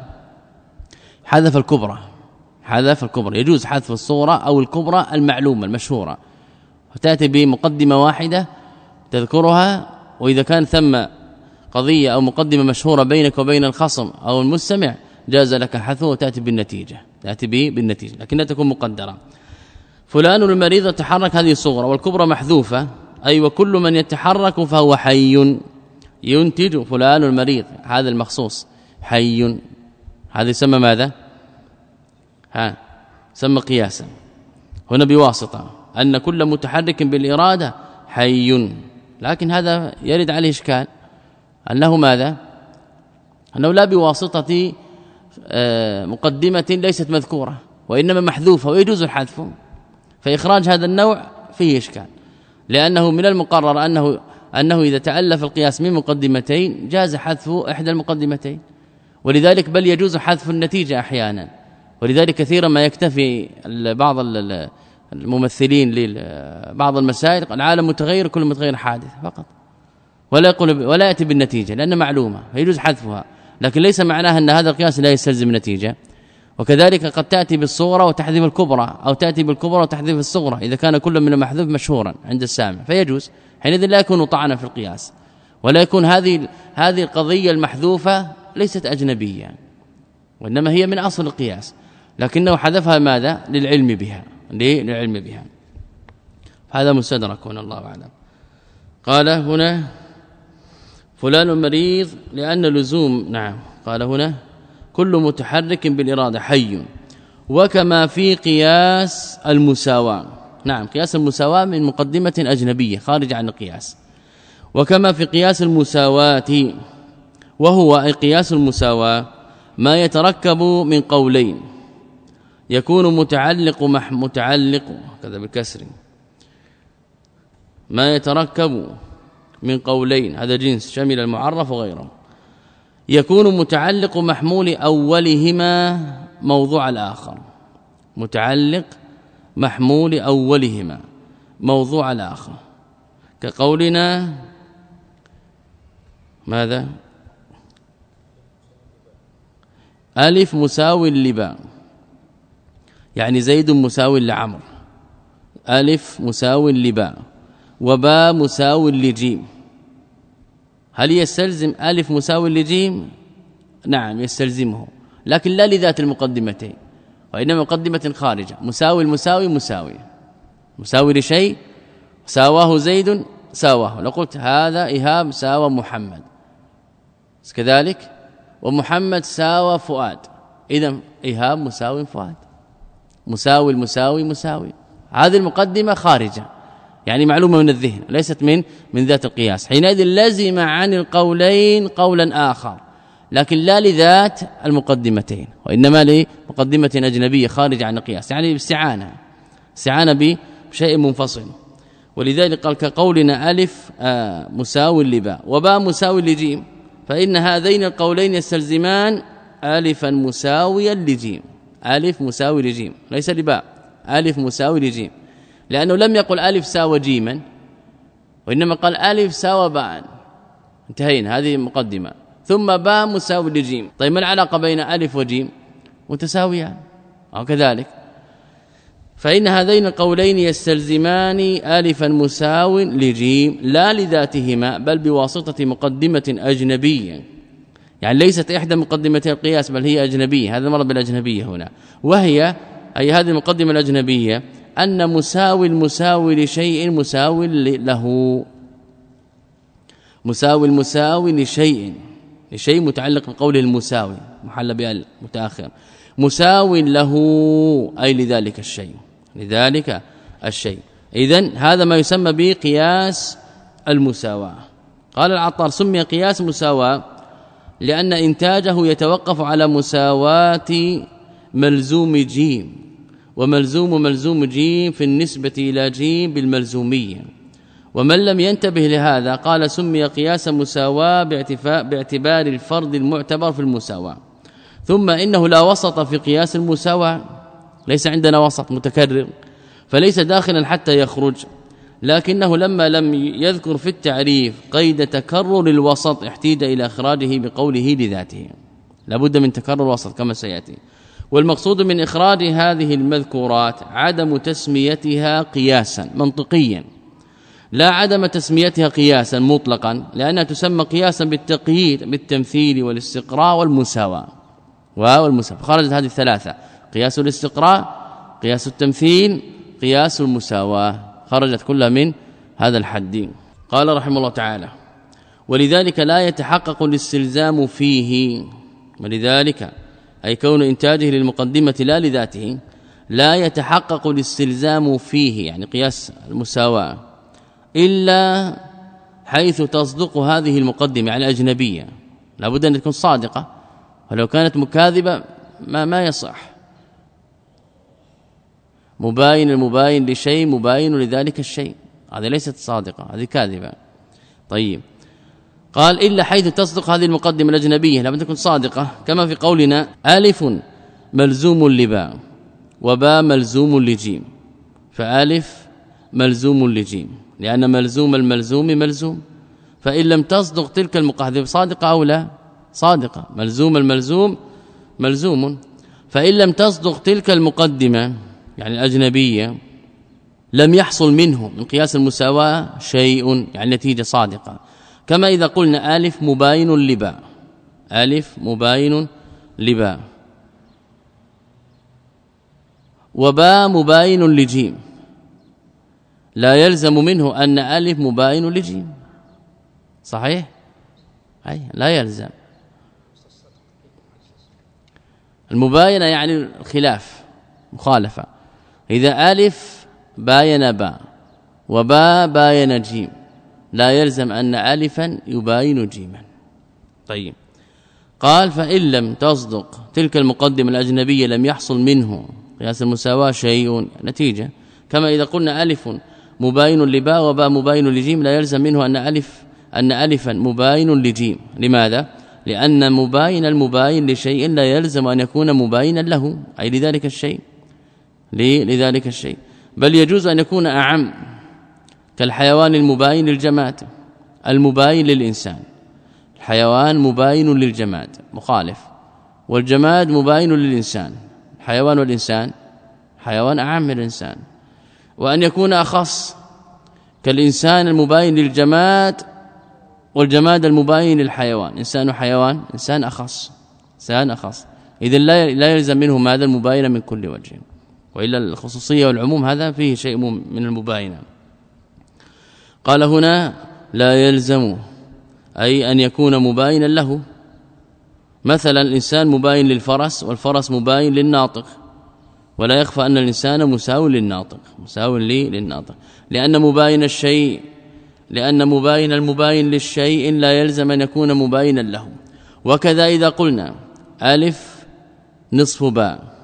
حذف الكبرى، حذف الكبرى. يجوز حذف الصورة أو الكبرى المعلومة المشهورة، وتأتي بمقدمة واحدة تذكرها، وإذا كان ثم قضية أو مقدمة مشهورة بينك وبين الخصم أو المستمع جاز لك حذفه وتأتي بالنتيجة، تأتي به بالنتيجة، لكنها تكون مقدرة. فلان المريض يتحرك هذه صغرى، والكبرى محذوفة، أي وكل من يتحرك فهو حي، ينتج فلان المريض هذا المخصوص حي، هذا يسمى ماذا؟ ها سمى قياسا هنا بواسطة أن كل متحرك بالإرادة حي، لكن هذا يرد عليه إشكال أنه ماذا؟ أنه لا بواسطة مقدمة ليست مذكورة وإنما محذوفة ويجوز الحذف، فإخراج هذا النوع فيه إشكال، لأنه من المقرر أنه أنه إذا تألف القياس من مقدمتين جاز حذف إحدى المقدمتين، ولذلك بل يجوز حذف النتيجة أحيانا. ولذلك كثيرا ما يكتفي بعض الممثلين لبعض المسائل العالم متغير كل متغير حادث فقط، ولا يقول ولا يأتي بالنتيجة لأن معلومة فيجوز حذفها، لكن ليس معناها أن هذا القياس لا يستلزم نتيجة. وكذلك قد تأتي بالصغرى وتحذف الكبرى، أو تأتي بالكبرى وتحذف الصغرى إذا كان كل من المحذوف مشهورا عند السامع فيجوز، حينئذ لا يكون طعنا في القياس، ولا يكون هذه هذه القضية المحذوفة ليست أجنبية وإنما هي من أصل القياس، لكنه حذفها ماذا؟ للعلم بها، للعلم بها. هذا مستدرك هنا الله أعلم. قال هنا فلان مريض لأن لزوم، نعم قال هنا كل متحرك بالإرادة حي، وكما في قياس المساواة، نعم قياس المساواة من مقدمة أجنبية خارج عن القياس، وكما في قياس المساواة، وهو أي قياس المساواة ما يتركب من قولين يكون متعلق مح متعلق كذا بالكسر، ما يتركب من قولين، هذا جنس شمل المعرف وغيره، يكون متعلق محمول أولهما موضوع الآخر، متعلق محمول أولهما موضوع الآخر، كقولنا ماذا؟ ألف مساوي لباء، يعني زيد مساوي لعمر، ألف مساوي لباء، وباء مساوي لجيم. هل يستلزم ألف مساوي لجيم؟ نعم يستلزمه، لكن لا لذات المقدمتين، وإنما مقدمة خارجة، مساوي المساوي مساوي، مساوي لشيء ساواه زيد ساواه، لو قلت هذا إيهاب ساوى محمد كذلك، ومحمد ساوى فؤاد، إذن إيهاب مساوي فؤاد، مساوي المساوي مساوي، هذه المقدمة خارجة يعني معلومة من الذهن ليست من من ذات القياس، حينئذ لازم عن القولين قولا آخر، لكن لا لذات المقدمتين وإنما لمقدمة أجنبية خارجة عن القياس، يعني باستعانة استعانة بشيء منفصل. ولذلك قال كقولنا ألف آه مساوي لباء وباء مساوي لجيم، فإن هذين القولين يستلزمان ألفا مساويا لجيم، ألف مساوي لجيم ليس لباء، ألف مساوي لجيم، لأنه لم يقل ألف ساوى جيما، وإنما قال ألف ساوى باء، انتهينا، هذه مقدمة. ثم باء مساوي لجيم. طيب ما العلاقه بين الف وجيم؟ متساويان او كذلك، فإن هذين القولين يستلزمان الفا مساو لجيم لا لذاتهما بل بواسطة مقدمة أجنبية، يعني ليست إحدى مقدمتي القياس بل هي أجنبية. هذا مرض بالأجنبية هنا، وهي أي هذه المقدمة الأجنبية أن مساوي المساوي لشيء مساو له، مساوي المساوي لشيء لشيء متعلق بقوله المساوي محل بال متأخر، مساو له أي لذلك الشيء، لذلك الشيء. إذن هذا ما يسمى بقياس المساواة. قال العطار سمي قياس مساواة لأن إنتاجه يتوقف على مساواة ملزوم جيم، وملزوم ملزوم جيم في النسبة إلى جيم بالملزومية. ومن لم ينتبه لهذا قال سمي قياس مساواة باعتبار الفرض المعتبر في المساواة. ثم إنه لا وسط في قياس المساواة، ليس عندنا وسط متكرر فليس داخلا حتى يخرج، لكنه لما لم يذكر في التعريف قيد تكرر الوسط احتاج إلى إخراجه بقوله لذاته، لابد من تكرر الوسط كما سيأتي. والمقصود من إخراج هذه المذكورات عدم تسميتها قياسا منطقيا، لا عدم تسميتها قياسا مطلقا، لأنها تسمى قياسا بالتقييد بالتمثيل والاستقراء والمساواة والمساواة. خرجت هذه الثلاثة: قياس الاستقراء، قياس التمثيل، قياس المساواة، خرجت كلها من هذا الحد. قال رحمه الله تعالى: ولذلك لا يتحقق الاستلزام فيه، ولذلك أي كون إنتاجه للمقدمة لا لذاته لا يتحقق الاستلزام فيه، يعني قياس المساواة، إلا حيث تصدق هذه المقدمة يعني الأجنبية، لابد أن تكون صادقة، ولو كانت مكاذبة ما ما يصح. مباين المباين لشيء مباين لذلك الشيء، هذه ليست صادقة، هذه كاذبة. طيب قال إلا حيث تصدق هذه المقدمة الأجنبية، لابد تكون صادقة، كما في قولنا ألف ملزوم لباء وباء ملزوم لجيم، فألف ملزوم لجيم لأن ملزوم الملزوم ملزوم، فإن لم تصدق تلك المقدمة صادقة أو لا صادقة، ملزوم الملزوم ملزوم، فإن لم تصدق تلك المقدمة يعني الأجنبية لم يحصل منه من قياس المساواة شيء، يعني نتيجة صادقة. كما إذا قلنا ألف مباين لباء، ألف مباين لباء وباء مباين لجيم، لا يلزم منه أن ألف مباين لجيم، صحيح؟ أي لا يلزم. المباينة يعني الخلاف مخالفة، إذا ألف باين باء وباء باين جيم لا يلزم أن ألفا يباين جيما. طيب قال فإن لم تصدق تلك المقدمة الأجنبية لم يحصل منه قياس المساواة شيء نتيجة، كما إذا قلنا ألف مباين لباء وباء مباين لجيم لا يلزم منه أن ألف أن ألفا مباين لجيم. لماذا؟ لأن مباين المباين لشيء لا يلزم أن يكون مباينا له، أي لذلك الشيء لذلك الشيء، بل يجوز أن يكون أعم، كالحيوان المباين للجماد، المباين للإنسان. الحيوان مباين للجماد مخالف، والجماد مباين للإنسان. الحيوان والإنسان، حيوان أعم من الإنسان. وأن يكون أخص، كالإنسان المباين للجماد والجماد المباين للحيوان. إنسان حيوان، إنسان أخص، إنسان أخص، إذن لا يلزم منه ماذا المباين من كل وجه، وإلا الخصوصية والعموم هذا فيه شيء من المباينة. قال هنا لا يلزم أي أن يكون مباينا له، مثلا الإنسان مباين للفرس والفرس مباين للناطق، ولا يخفى أن الإنسان مساو للناطق، مساو للناطق، لأن مباين الشيء لأن مباين المباين للشيء لا يلزم أن يكون مباينا له. وكذا إذا قلنا ألف نصف باء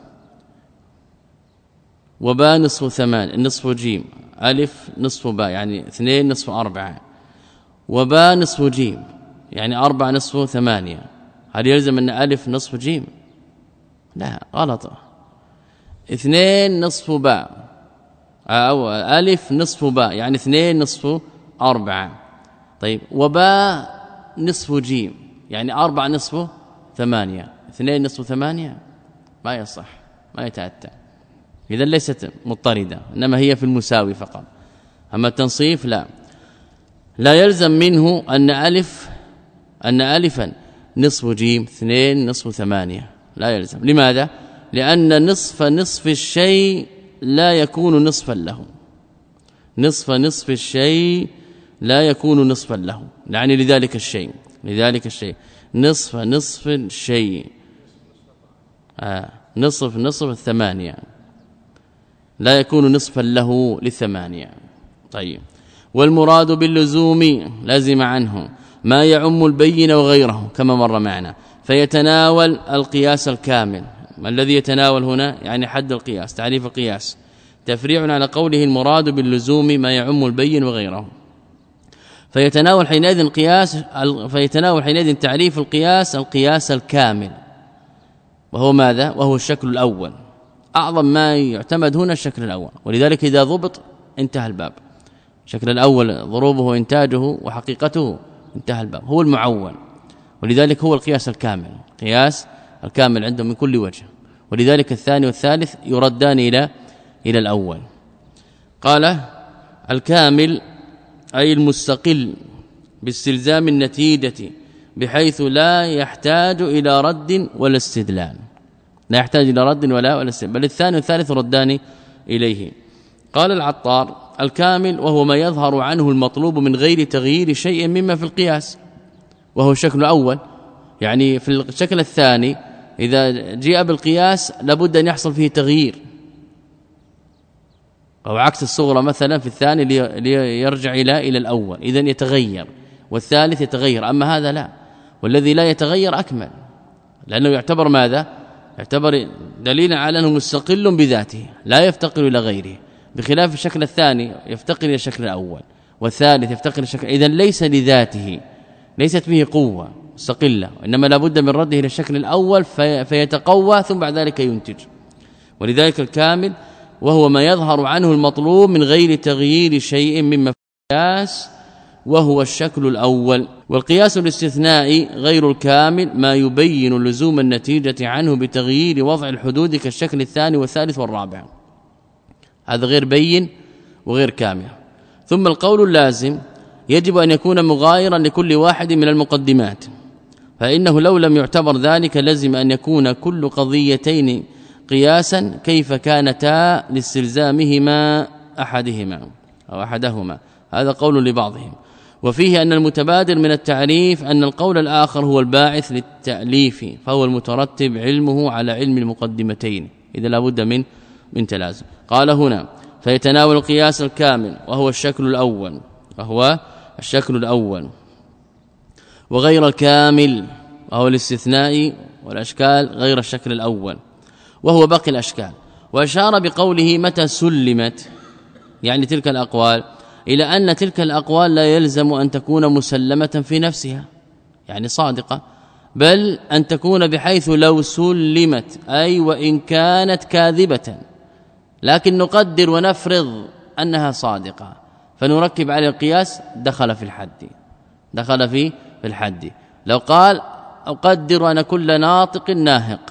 وباء نصف ثمان نصف جيم، ألف نصف باء يعني اثنين نصف أربعة، وباء نصف جيم يعني أربعة نصف ثمانية، هل يلزم أن ألف نصف جيم؟ لا، غلط. اثنين نصف باء أو ألف نصف باء يعني اثنين نصف أربعة. طيب وباء نصف جيم يعني أربعة نصفه ثمانية، اثنين نصف ثمانية، ما يصح، ما يتأتى. إذا ليست مضطردة، إنما هي في المساوي فقط. أما التنصيف لا لا يلزم منه أن ألف أن ألفا نصف جيم اثنين نصف ثمانية، لا يلزم. لماذا؟ لأن نصف نصف الشيء لا يكون نصفا له، نصف نصف الشيء لا يكون نصفا له، يعني لذلك الشيء لذلك الشيء نصف نصف الشيء آه نصف نصف الثمانية لا يكون نصفا له للثمانية. طيب، والمراد باللزوم لازم عنه ما يعم البين وغيره كما مر معنا، فيتناول القياس الكامل. ما الذي يتناول هنا؟ يعني حد القياس، تعريف القياس، تفريع على قوله المراد باللزوم ما يعم البين وغيره. فيتناول حينئذ القياس فيتناول حينئذ تعريف القياس القياس الكامل، وهو ماذا؟ وهو الشكل الأول. أعظم ما يعتمد هنا الشكل الأول، ولذلك إذا ضبط انتهى الباب. الشكل الأول ضروبه وإنتاجه وحقيقته انتهى الباب، هو المعول، ولذلك هو القياس الكامل، قياس الكامل عندهم من كل وجه. ولذلك الثاني والثالث يردان إلى إلى الأول. قال الكامل أي المستقل باستلزام النتيجة بحيث لا يحتاج إلى رد ولا استدلال، لا يحتاج إلى رد ولا ولا استدلال، بل الثاني والثالث ردان إليه. قال العطار الكامل وهو ما يظهر عنه المطلوب من غير تغيير شيء مما في القياس، وهو الشكل الأول. يعني في الشكل الثاني إذا جاء بالقياس لابد أن يحصل فيه تغيير، أو عكس الصغرى مثلا في الثاني ليرجع إلى إلى الأول، إذن يتغير، والثالث يتغير. أما هذا لا، والذي لا يتغير أكمل، لأنه يعتبر ماذا؟ يعتبر دليلا على أنه مستقل بذاته لا يفتقر إلى غيره، بخلاف الشكل الثاني يفتقر إلى الشكل الأول، والثالث يفتقر إلى الشكل، إذن ليس لذاته، ليست به قوة مستقلة، إنما لابد من رده إلى الشكل الأول في فيتقوى ثم بعد ذلك ينتج. ولذلك الكامل وهو ما يظهر عنه المطلوب من غير تغيير شيء مما في القياس، وهو الشكل الأول. والقياس الاستثنائي غير الكامل ما يبين لزوم النتيجة عنه بتغيير وضع الحدود كالشكل الثاني والثالث والرابع، هذا غير بين وغير كامل. ثم القول اللازم يجب أن يكون مغايرا لكل واحد من المقدمات، فإنه لو لم يعتبر ذلك لزم أن يكون كل قضيتين قياسا كيف كانتا لاستلزامهما أحدهما أو أحدهما. هذا قول لبعضهم. وفيه أن المتبادر من التعريف أن القول الآخر هو الباعث للتأليف، فهو المترتب علمه على علم المقدمتين، إذا لابد من من تلازم. قال هنا فيتناول القياس الكامل وهو الشكل الأول وهو الشكل الأول وغير الكامل وهو الاستثناء والأشكال غير الشكل الأول وهو باقي الأشكال. وأشار بقوله متى سلمت، يعني تلك الأقوال، إلى أن تلك الأقوال لا يلزم أن تكون مسلمة في نفسها يعني صادقة، بل أن تكون بحيث لو سلمت أي وإن كانت كاذبة، لكن نقدر ونفرض أنها صادقة فنركب على القياس دخل في الحد دخل في الحد. لو قال أقدر أن كل ناطق ناهق،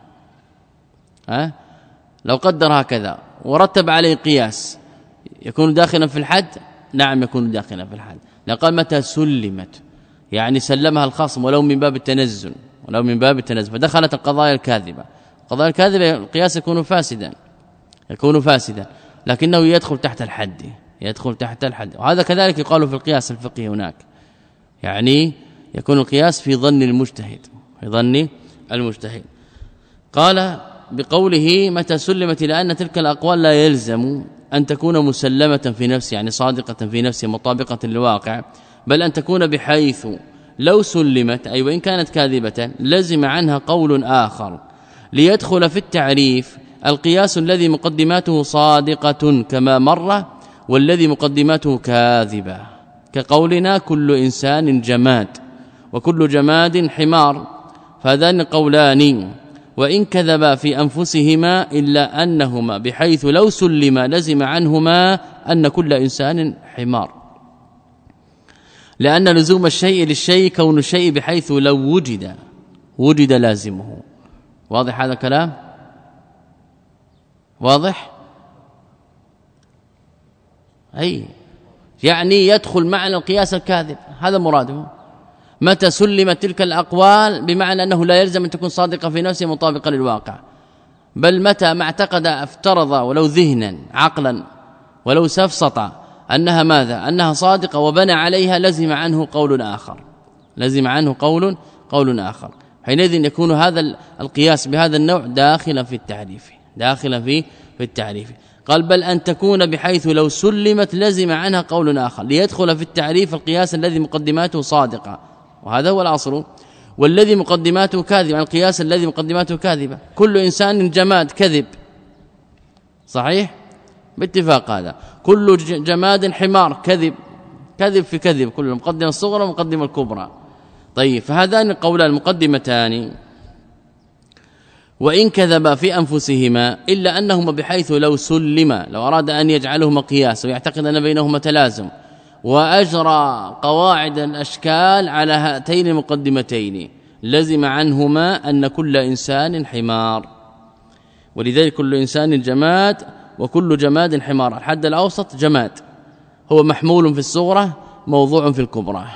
أه؟ لو قدر هكذا ورتب عليه قياس يكون داخلا في الحد؟ نعم يكون داخلا في الحد. لو قال متى سلمت يعني سلمها الخصم ولو من باب التنزل ولو من باب التنزل فدخلت القضايا الكاذبة. القضايا الكاذبة القياس يكون فاسدا يكون فاسدا لكنه يدخل تحت الحد يدخل تحت الحد. وهذا كذلك يقال في القياس الفقهي هناك، يعني يكون القياس في ظن المجتهد في ظن المجتهد. قال بقوله متى سلمت إلى أن تلك الأقوال لا يلزم أن تكون مسلمة في نفسها يعني صادقة في نفسها مطابقة للواقع، بل أن تكون بحيث لو سلمت أي وإن كانت كاذبة لزم عنها قول آخر ليدخل في التعريف القياس الذي مقدماته صادقة كما مر والذي مقدماته كاذبة، كقولنا كل إنسان جماد وكل جماد حمار، فهذان قولان وإن كذبا في أنفسهما إلا أنهما بحيث لو سلم لزم عنهما أن كل إنسان حمار. لأن لزوم الشيء للشيء كون الشيء بحيث لو وجد وجد لازمه. واضح هذا الكلام؟ واضح؟ أي يعني يدخل معنى القياس الكاذب، هذا مراده. متى سلمت تلك الأقوال بمعنى أنه لا يلزم أن تكون صادقة في نفسه مطابقة للواقع، بل متى ما اعتقد افترض ولو ذهنا عقلا ولو سفسط أنها ماذا؟ أنها صادقة وبنى عليها لزم عنه قول آخر، لزم عنه قول قول آخر. حينئذ يكون هذا القياس بهذا النوع داخلا في التعريف، داخلا في في التعريف. قال بل أن تكون بحيث لو سلمت لزم عنها قول آخر، ليدخل في التعريف القياس الذي مقدماته صادقة، وهذا هو الأصل. والذي مقدماته كاذبة، القياس الذي مقدماته كاذبة. كل إنسان جماد كذب، صحيح باتفاق هذا. كل جماد حمار كذب، كذب في كذب، كل المقدمة الصغرى والمقدمة الكبرى. طيب فهذان القولان المقدمتان وإن كذبا في أنفسهما إلا أنهما بحيث لو سلم، لو أراد أن يجعلهما قياس ويعتقد أن بينهما تلازم وأجرى قواعد الأشكال على هاتين المقدمتين لزم عنهما أن كل إنسان حمار. ولذلك كل إنسان جماد وكل جماد حمار. الحد الأوسط جماد هو محمول في الصغرى موضوع في الكبرى.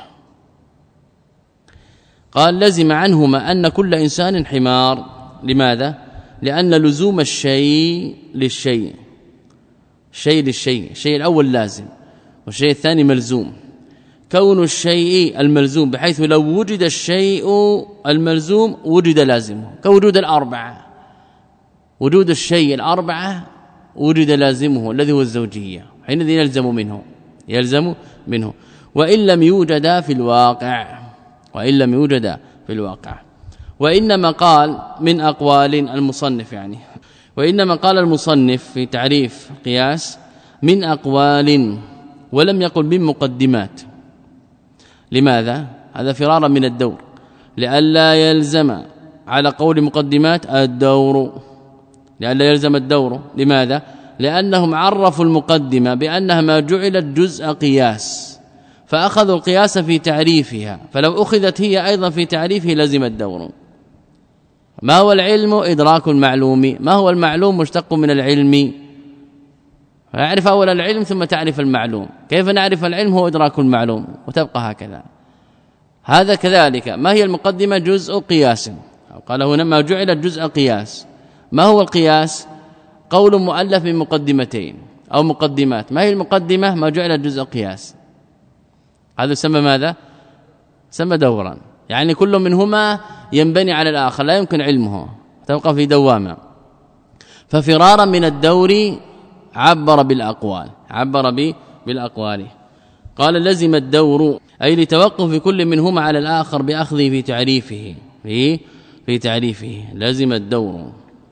قال لزم عنهما أن كل إنسان حمار. لماذا؟ لأن لزوم الشيء للشيء، شيء للشيء، الشيء الأول لازم والشيء الثاني ملزوم. كون الشيء الملزوم بحيث لو وجد الشيء الملزوم وجد لازمه، كوجود الأربعة، وجود الشيء الأربعة وجد لازمه الذي هو الزوجية، حينئذ يلزم منه يلزم منه وإن لم يوجد في الواقع، وإن لم يوجد في الواقع. وإنما قال من أقوال المصنف، يعني وإنما قال المصنف في تعريف قياس من أقوال ولم يقل من مقدمات. لماذا؟ هذا فرارا من الدور، لئلا يلزم على قول مقدمات الدور، لئلا يلزم الدور. لماذا؟ لأنهم عرفوا المقدمة بأنها ما جعلت جزء قياس فأخذوا القياس في تعريفها، فلو أخذت هي أيضا في تعريفه لزم الدور. ما هو العلم؟ إدراك المعلوم. ما هو المعلوم؟ مشتق من العلم. فاعرف أولا العلم ثم تعرف المعلوم. كيف نعرف العلم؟ هو إدراك المعلوم، وتبقى هكذا. هذا كذلك. ما هي المقدمة؟ جزء قياس. قال هنا ما جعل جزء قياس. ما هو القياس؟ قول مؤلف من مقدمتين أو مقدمات. ما هي المقدمة؟ ما جعل جزء قياس. هذا سمى ماذا؟ سمى دورا، يعني كل منهما ينبني على الآخر، لا يمكن علمه، تبقى في دوامة. ففرارا من الدور عبر بالأقوال، عبر بالأقوال. قال لزم الدور أي لتوقف كل منهما على الآخر بأخذه في تعريفه، في في تعريفه لزم الدور،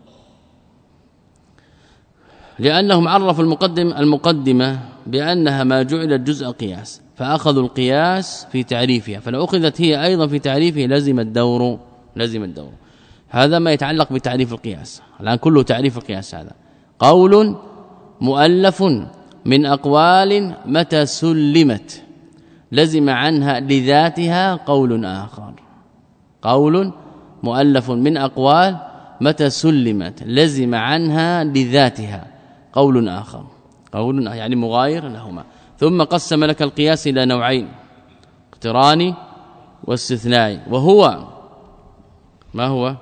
لأنهم عرفوا المقدم المقدمة بأنها ما جعلت جزء قياس فأخذوا القياس في تعريفها، فلو أخذت هي أيضا في تعريفه لزم الدور، لزم الدور. هذا ما يتعلق بتعريف القياس. الآن كله تعريف القياس. هذا قول مؤلف من أقوال متى سلمت لزم عنها لذاتها قول آخر. قول مؤلف من أقوال متى سلمت لزم عنها لذاتها قول آخر، قول يعني مغاير لهما. ثم قسم لك القياس إلى نوعين، اقتراني واستثنائي. وهو ما هو؟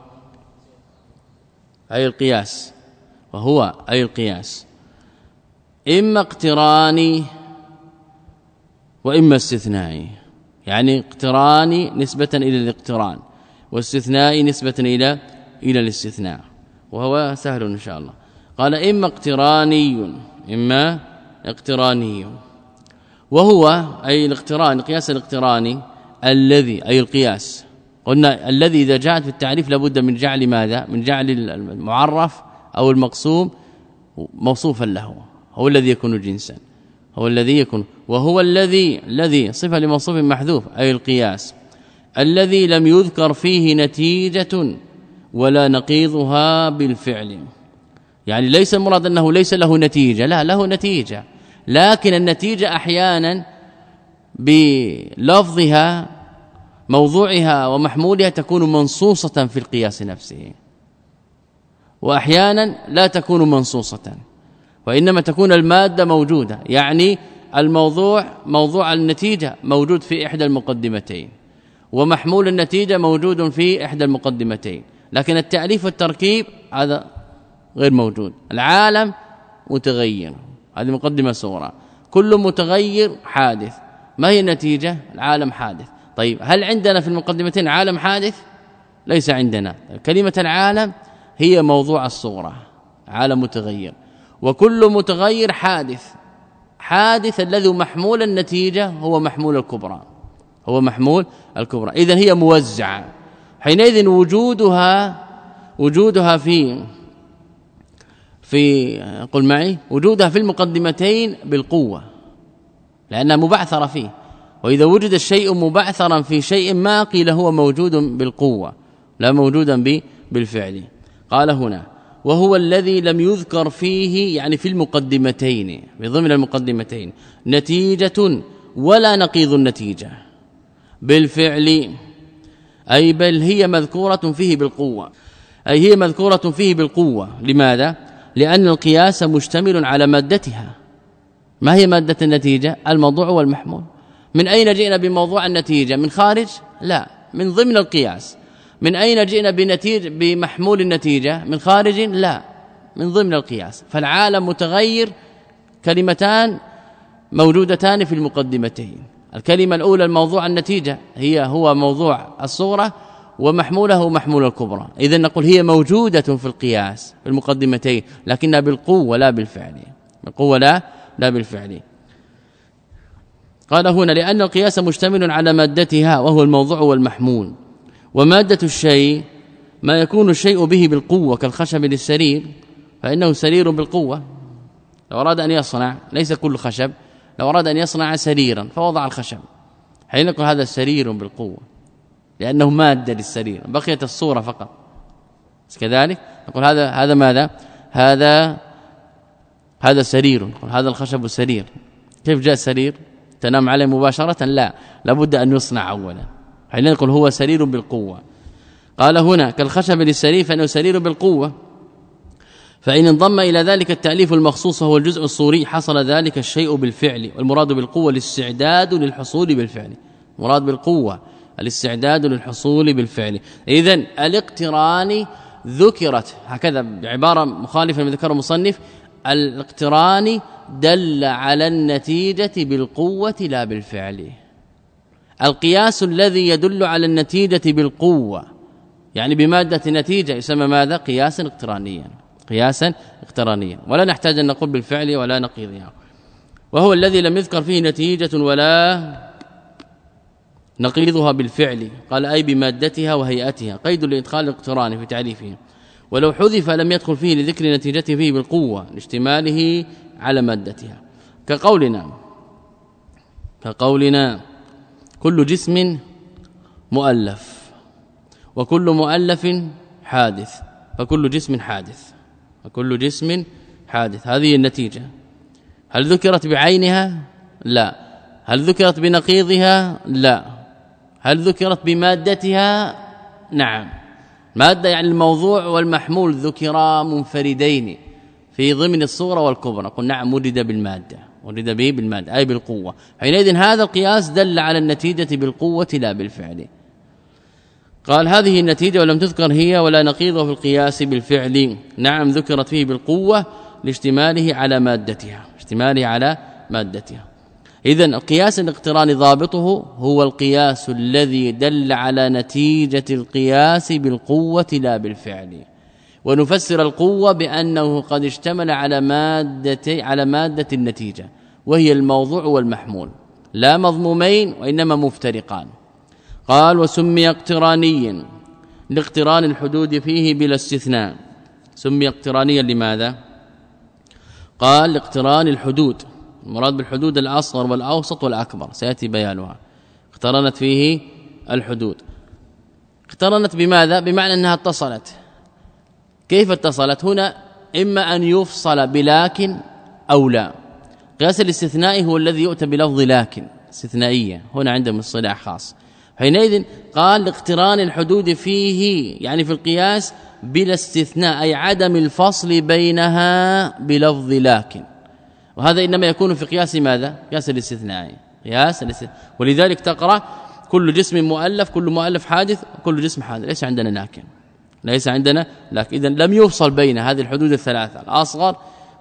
أي القياس. وهو أي القياس إما اقتراني وإما استثنائي، يعني اقتراني نسبة إلى الاقتران واستثنائي نسبة إلى إلى الاستثناء، وهو سهل إن شاء الله. قال إما اقتراني إما اقتراني. وهو أي الاقتران، قياس الاقتراني الذي أي القياس. قلنا الذي إذا جاءت في التعريف لابد من جعل ماذا؟ من جعل المعرف أو المقسوم موصوفا له، هو الذي يكون جنسا، هو الذي يكون. وهو الذي الذي صفة لموصوف محذوف أي القياس الذي لم يذكر فيه نتيجة ولا نقيضها بالفعل. يعني ليس المراد أنه ليس له نتيجة، لا له نتيجة، لكن النتيجة أحيانا بلفظها موضوعها ومحمولها تكون منصوصة في القياس نفسه، وأحيانا لا تكون منصوصة وإنما تكون المادة موجودة، يعني الموضوع موضوع النتيجة موجود في إحدى المقدمتين ومحمول النتيجة موجود في إحدى المقدمتين، لكن التعريف والتركيب هذا غير موجود. العالم متغير، هذه مقدمة صغرى، كل متغير حادث. ما هي النتيجة؟ العالم حادث. طيب هل عندنا في المقدمتين عالم حادث؟ ليس عندنا. كلمة العالم هي موضوع الصغرى، عالم متغير، وكل متغير حادث. حادث الذي محمول النتيجة هو محمول الكبرى، هو محمول الكبرى. إذن هي موزعة، حينئذ وجودها وجودها في في قل معي وجودها في المقدمتين بالقوة، لأنها مبعثرة فيه. وإذا وجد الشيء مبعثرا في شيء ما قيل هو موجود بالقوة لا موجودا بالفعل. قال هنا وهو الذي لم يذكر فيه، يعني في المقدمتين، بضمن المقدمتين، نتيجة ولا نقيض النتيجة بالفعل، أي بل هي مذكورة فيه بالقوة، أي هي مذكورة فيه بالقوة. لماذا؟ لأن القياس مشتمل على مادتها. ما هي مادة النتيجة؟ الموضوع والمحمول. من أين جئنا بموضوع النتيجة؟ من خارج؟ لا، من ضمن القياس. من أين جئنا بنتيجة بمحمول النتيجة؟ من خارج؟ لا، من ضمن القياس. فالعالم متغير، كلمتان موجودتان في المقدمتين. الكلمة الأولى الموضوع النتيجة هي هو موضوع الصغرى، ومحموله محمول الكبرى. إذن نقول هي موجودة في القياس في المقدمتين، لكنها بالقوة لا بالفعل، بالقوة لا لا بالفعل. قال هنا لأن القياس مشتمل على مادتها وهو الموضوع والمحمول. ومادة الشيء ما يكون الشيء به بالقوة، كالخشب للسرير فإنه سرير بالقوة. لو أراد أن يصنع، ليس كل خشب، لو أراد أن يصنع سريرا فوضع الخشب، حين نقول هذا سرير بالقوة لأنه مادة للسرير، بقيت الصورة فقط. كذلك نقول هذا هذا ماذا؟ هذا هذا سرير، نقول هذا الخشب سرير. كيف جاء السرير؟ تنام عليه مباشرة؟ لا، لابد أن يصنع أولا، حين نقول هو سرير بالقوة. قال هنا كالخشب للسرير فإنه سرير بالقوة، فإن انضم إلى ذلك التأليف المخصوص وهو الجزء الصوري حصل ذلك الشيء بالفعل. والمراد بالقوة الاستعداد للحصول بالفعل، مراد بالقوة الاستعداد للحصول بالفعل. إذن الاقتران ذكرت هكذا بعبارة مخالفة لما ذكره المصنف، الاقتران دل على النتيجة بالقوة لا بالفعل. القياس الذي يدل على النتيجة بالقوة يعني بمادة نتيجة يسمى ماذا؟ قياسا اقترانيا، قياسا اقترانيا، ولا نحتاج أن نقول بالفعل ولا نقيضها. وهو الذي لم يذكر فيه نتيجة ولا نقيضها بالفعل، قال أي بمادتها وهيئتها، قيد لإدخال الاقتران في تعريفه. ولو حذف لم يدخل فيه لذكر نتيجته فيه بالقوة لاشتماله على مادتها، كقولنا كقولنا كل جسم مؤلف وكل مؤلف حادث، فكل جسم حادث وكل جسم حادث. هذه النتيجة. هل ذكرت بعينها؟ لا. هل ذكرت بنقيضها؟ لا. هل ذكرت بمادتها؟ نعم. مادة يعني الموضوع والمحمول ذكرا منفردين في ضمن الصورة والكبرى، قل نعم ورد بالمادة، ورد به بالمادة أي بالقوة. حينئذ هذا القياس دل على النتيجة بالقوة لا بالفعل. قال هذه النتيجة ولم تذكر هي ولا نقيضه في القياس بالفعل، نعم ذكرت فيه بالقوة لاشتماله على مادتها، اشتماله على مادتها. إذن القياس الاقتراني ضابطه هو القياس الذي دل على نتيجة القياس بالقوة لا بالفعل. ونفسر القوة بأنه قد اشتمل على مادة على مادة النتيجة وهي الموضوع والمحمول، لا مضمومين وإنما مفترقان. قال وسمي اقترانيا لاقتران الحدود فيه بلا استثناء. سمي اقترانيا لماذا؟ قال لاقتران الحدود، المراد بالحدود الأصغر والأوسط والأكبر سيأتي بيانها. اقترنت فيه الحدود. اقترنت بماذا؟ بمعنى أنها اتصلت. كيف اتصلت؟ هنا إما أن يفصل بلكن أو لا. قياس الاستثناء هو الذي يؤتى بلفظ لكن، استثنائية هنا عندهم اصطلاح خاص. حينئذ قال لاقتران الحدود فيه يعني في القياس بلا استثناء أي عدم الفصل بينها بلفظ لكن، وهذا إنما يكون في قياس ماذا؟ قياس الاستثناء، قياس الاستثناء. ولذلك تقرأ كل جسم مؤلف، كل مؤلف حادث، كل جسم حادث، ليس عندنا لكن، ليس عندنا لكن. إذن لم يفصل بين هذه الحدود الثلاثة الأصغر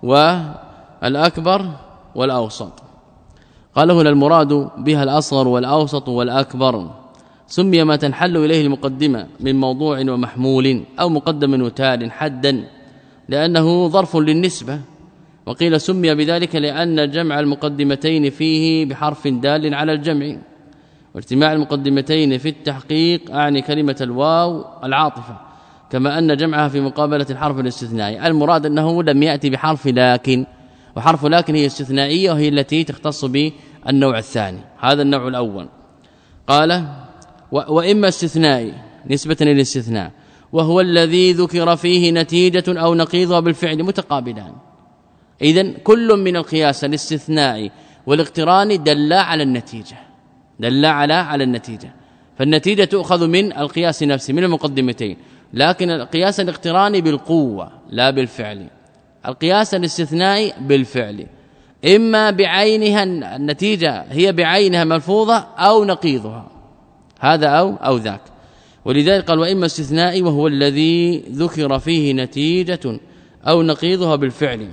والأكبر والأوسط. قال هنا المراد بها الأصغر والأوسط والأكبر. سمي ما تنحل إليه المقدمة من موضوع ومحمول أو مقدم وتال حدا لأنه ظرف للنسبة، وقيل سمي بذلك لأن جمع المقدمتين فيه بحرف دال على الجمع، واجتماع المقدمتين في التحقيق أعني كلمة الواو العاطفة، كما أن جمعها في مقابلة الحرف الاستثنائي. المراد أنه لم يأتي بحرف لكن، وحرف لكن هي استثنائية وهي التي تختص بالنوع الثاني. هذا النوع الأول. قال وإما استثنائي نسبة للاستثناء وهو الذي ذكر فيه نتيجة أو نقيضها بالفعل متقابلان. إذن كل من القياس الاستثناء والاقتران دل على النتيجة، دل على على النتيجة، فالنتيجة تؤخذ من القياس نفسه من المقدمتين، لكن القياس الاقتراني بالقوة لا بالفعل، القياس الاستثنائي بالفعل، إما بعينها النتيجة هي بعينها ملفوظة أو نقيضها، هذا أو أو ذاك. ولذلك قال وإما استثنائي وهو الذي ذكر فيه نتيجة أو نقيضها بالفعل،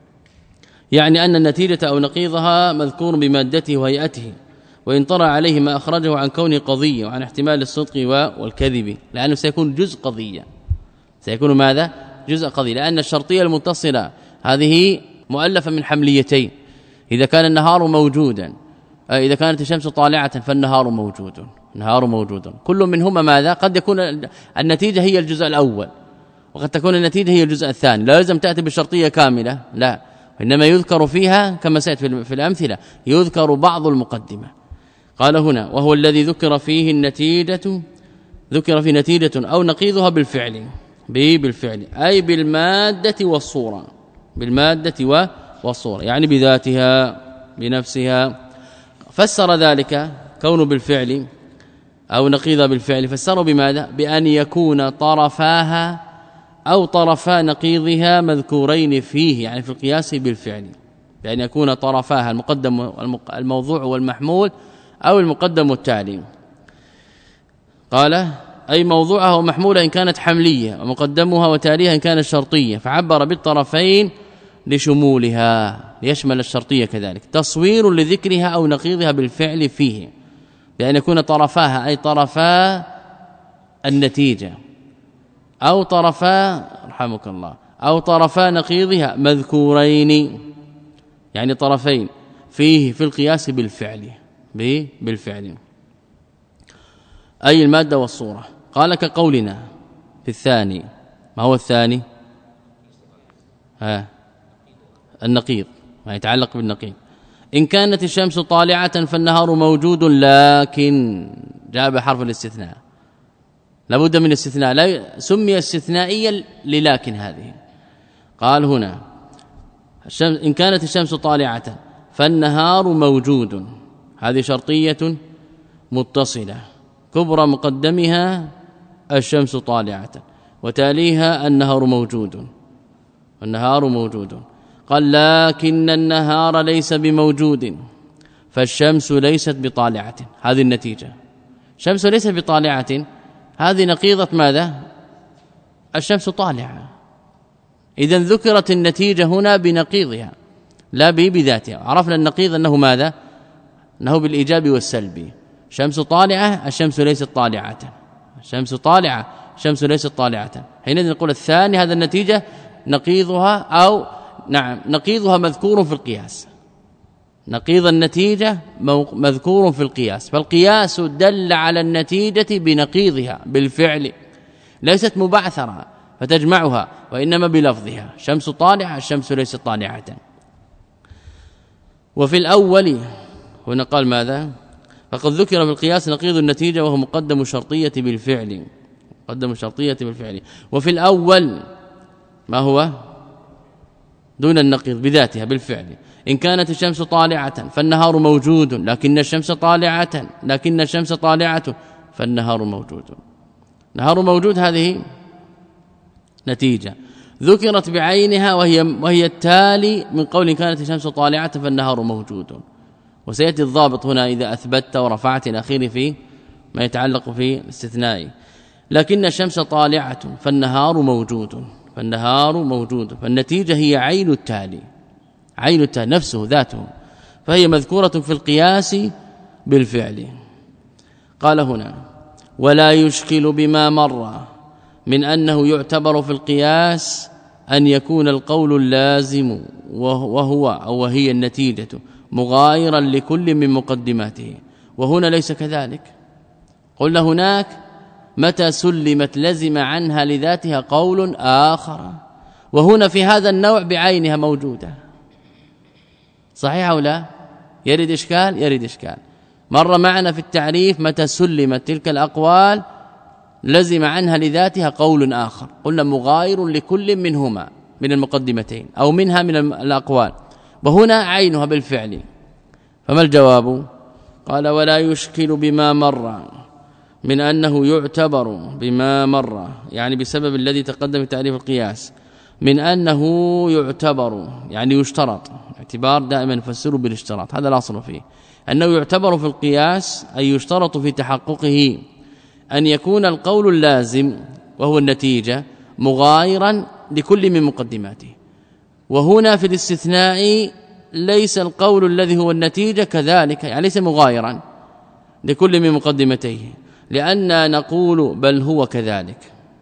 يعني أن النتيجة أو نقيضها مذكور بمادته وهيئته، وإن طرأ عليه ما أخرجه عن كونه قضية وعن احتمال الصدق والكذب، لأنه سيكون جزء قضية، سيكون ماذا؟ جزء قضية، لأن الشرطية المتصلة هذه مؤلفة من حمليتين، إذا كان النهار موجودا، إذا كانت الشمس طالعة فالنهار موجود، النهار موجود، كل منهما ماذا؟ قد يكون النتيجة هي الجزء الأول وقد تكون النتيجة هي الجزء الثاني، لا لازم تأتي بالشرطية كاملة، لا، إنما يذكر فيها كما سيأتي في الأمثلة يذكر بعض المقدمة. قال هنا وهو الذي ذكر فيه النتيجة، ذكر في نتيجة أو نقيضها بالفعل، بالفعل أي بالمادة والصورة، بالمادة والصورة يعني بذاتها بنفسها. فسر ذلك كونه بالفعل أو نقيضها بالفعل، فسره بماذا؟ بأن يكون طرفاها أو طرفا نقيضها مذكورين فيه، يعني في القياس بالفعل، بأن يكون طرفاها المقدم الموضوع والمحمول أو المقدم والتالي. قال أي موضوعها ومحمولها إن كانت حملية، ومقدمها وتاليها إن كانت شرطية، فعبر بالطرفين لشمولها ليشمل الشرطية كذلك. تصوير لذكرها أو نقيضها بالفعل فيه، بأن يكون طرفاها أي طرفا النتيجة أو طرفا رحمك الله أو طرفا نقيضها مذكورين، يعني طرفين فيه في القياس بالفعل بالفعل أي المادة والصورة. قال كقولنا في الثاني، ما هو الثاني؟ ها النقيض، ما يتعلق بالنقيض. إن كانت الشمس طالعة فالنهار موجود، لكن جاء بحرف الاستثناء، لابد من استثناء، لا سمي استثنائيا للكن هذه. قال هنا الشمس إن كانت الشمس طالعة فالنهار موجود، هذه شرطية متصلة كبرى مقدمها الشمس طالعة وتاليها النهار موجود، النهار موجود. قال لكن النهار ليس بموجود فالشمس ليست بطالعة، هذه النتيجة، الشمس ليست بطالعة هذه نقيضة ماذا؟ الشمس طالعة. إذن ذكرت النتيجة هنا بنقيضها لا بذاتها. عرفنا النقيض أنه ماذا؟ أنه بالإيجاب والسلب، شمس طالعة الشمس ليست طالعة، الشمس طالعة الشمس ليست طالعة. حينئذ نقول الثاني هذا النتيجة نقيضها أو نعم نقيضها مذكور في القياس، نقيض النتيجة مذكور في القياس، فالقياس دل على النتيجة بنقيضها بالفعل، ليست مبعثرة فتجمعها وإنما بلفظها، شمس طالعة الشمس ليست طالعة. وفي الأول هنا قال ماذا؟ فقد ذكر في القياس نقيض النتيجة وهو مقدم الشرطية بالفعل، مقدم الشرطية بالفعل. وفي الأول ما هو؟ دون النقيض بذاتها بالفعل. إن كانت الشمس طالعة فالنهار موجود لكن الشمس طالعة لكن الشمس طالعة فالنهار موجود. نهار موجود هذه نتيجة ذكرت بعينها وهي وهي التالي من قول كانت الشمس طالعة فالنهار موجود. وسياتي الضابط هنا إذا أثبتت ورفعت الأخير في ما يتعلق في الاستثناء. لكن الشمس طالعة فالنهار موجود فالنهار موجود فالنتيجة هي عين التالي عين التالي نفسه ذاته فهي مذكورة في القياس بالفعل. قال هنا ولا يشكل بما مر من أنه يعتبر في القياس أن يكون القول اللازم وهو أو وهي النتيجة مغايرا لكل من مقدماته وهنا ليس كذلك. قلنا هناك متى سلمت لزم عنها لذاتها قول آخر وهنا في هذا النوع بعينها موجودة. صحيح أو لا؟ يرد إشكال يرد إشكال. مر معنا في التعريف متى سلمت تلك الأقوال لزم عنها لذاتها قول آخر قلنا مغاير لكل منهما من المقدمتين أو منها من الأقوال وهنا عينها بالفعل. فما الجواب؟ قال ولا يشكل بما مر من أنه يعتبر بما مر يعني بسبب الذي تقدم في تعريف القياس من أنه يعتبر يعني يشترط اعتبار دائما نفسره بالاشتراط هذا الأصل فيه أنه يعتبر في القياس أي يشترط في تحققه أن يكون القول اللازم وهو النتيجة مغايرا لكل من مقدماته. وهنا في الاستثناء ليس القول الذي هو النتيجة كذلك يعني ليس مغايرا لكل من مقدمتيه لأن نقول بل هو كذلك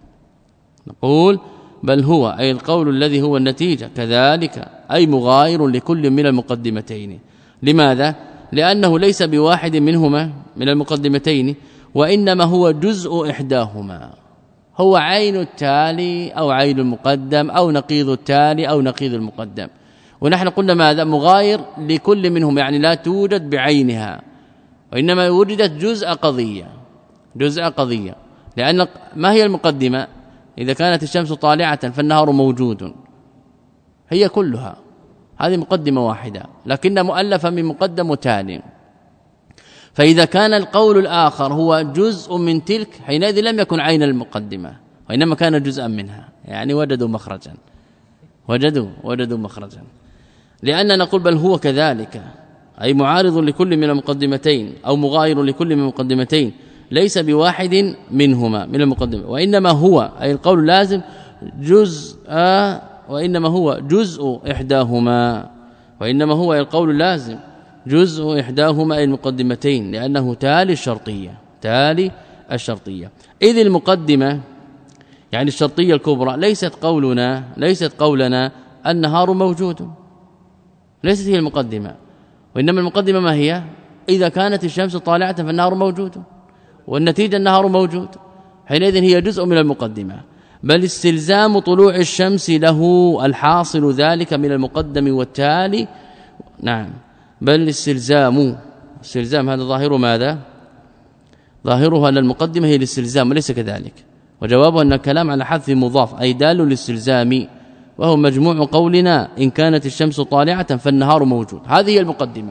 نقول بل هو أي القول الذي هو النتيجة كذلك أي مغاير لكل من المقدمتين. لماذا؟ لأنه ليس بواحد منهما من المقدمتين وإنما هو جزء إحداهما هو عين التالي أو عين المقدم أو نقيض التالي أو نقيض المقدم. ونحن قلنا ماذا؟ مغاير لكل منهم يعني لا توجد بعينها وإنما وجدت جزء قضية جزء قضية. لأن ما هي المقدمة؟ إذا كانت الشمس طالعة فالنهار موجود هي كلها هذه مقدمة واحدة لكن مؤلفة من مقدم وتالي. فإذا كان القول الآخر هو جزء من تلك حينئذ لم يكن عين المقدمة وإنما كان جزءا منها يعني وجدوا مخرجا وجدوا وجدوا مخرجا. لأن نقول بل هو كذلك أي معارض لكل من المقدمتين أو مغاير لكل من المقدمتين ليس بواحد منهما من المقدمة وإنما هو أي القول اللازم جزء وإنما هو جزء إحداهما وإنما هو القول اللازم جزء إحداهما المقدمتين لأنه تالي الشرطية تالي الشرطية. إذ المقدمة يعني الشرطية الكبرى ليست قولنا ليست قولنا النهار موجود ليست هي المقدمة وإنما المقدمة ما هي؟ إذا كانت الشمس طالعة فالنهار موجود والنتيجة النهار موجود حينئذ هي جزء من المقدمة. بل استلزام طلوع الشمس له الحاصل ذلك من المقدم والتالي نعم بل استلزام استلزام هذا ظاهر ماذا؟ ظاهرها أن المقدمة هي الاستلزام وليس كذلك. وجوابه أن الكلام على حذف مضاف أي دال للاستلزام وهو مجموع قولنا إن كانت الشمس طالعة فالنهار موجود هذه هي المقدمة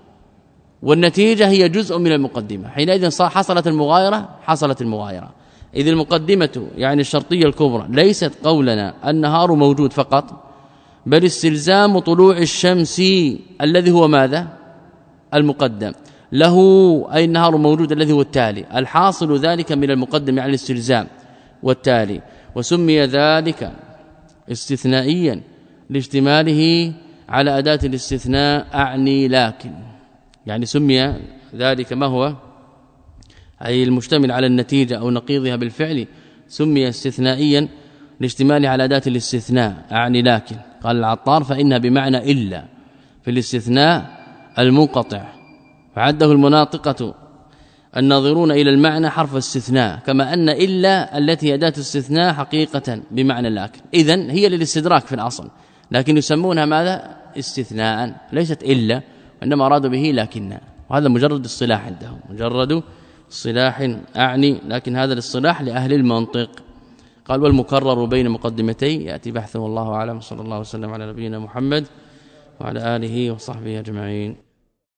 والنتيجة هي جزء من المقدمة حينئذ حصلت المغايرة حصلت المغايرة. إذ المقدمة يعني الشرطية الكبرى ليست قولنا النهار موجود فقط بل استلزام طلوع الشمس الذي هو ماذا؟ المقدم له أي النهار موجود الذي هو التالي الحاصل ذلك من المقدم يعني الاستلزام والتالي. وسمي ذلك استثنائيا لاشتماله على أداة الاستثناء أعني لكن يعني سمي ذلك ما هو أي المشتمل على النتيجة أو نقيضها بالفعل سمي استثنائيا لاشتماله على أداة الاستثناء أعني لكن. قال العطار فإنها بمعنى إلا في الاستثناء المنقطع فعده المناطقة الناظرون إلى المعنى حرف استثناء كما أن إلا التي أداة استثناء حقيقة بمعنى لكن إذن هي للاستدراك في الأصل لكن يسمونها ماذا؟ استثناء ليست إلا وإنما أرادوا به لكن وهذا مجرد الصلاح عندهم مجرد صلاح أعني لكن هذا الاصطلاح لأهل المنطق. قال والمكرر بين مقدمتين يأتي بحثه والله أعلم صلى الله وسلم على نبينا محمد وعلى آله وصحبه أجمعين.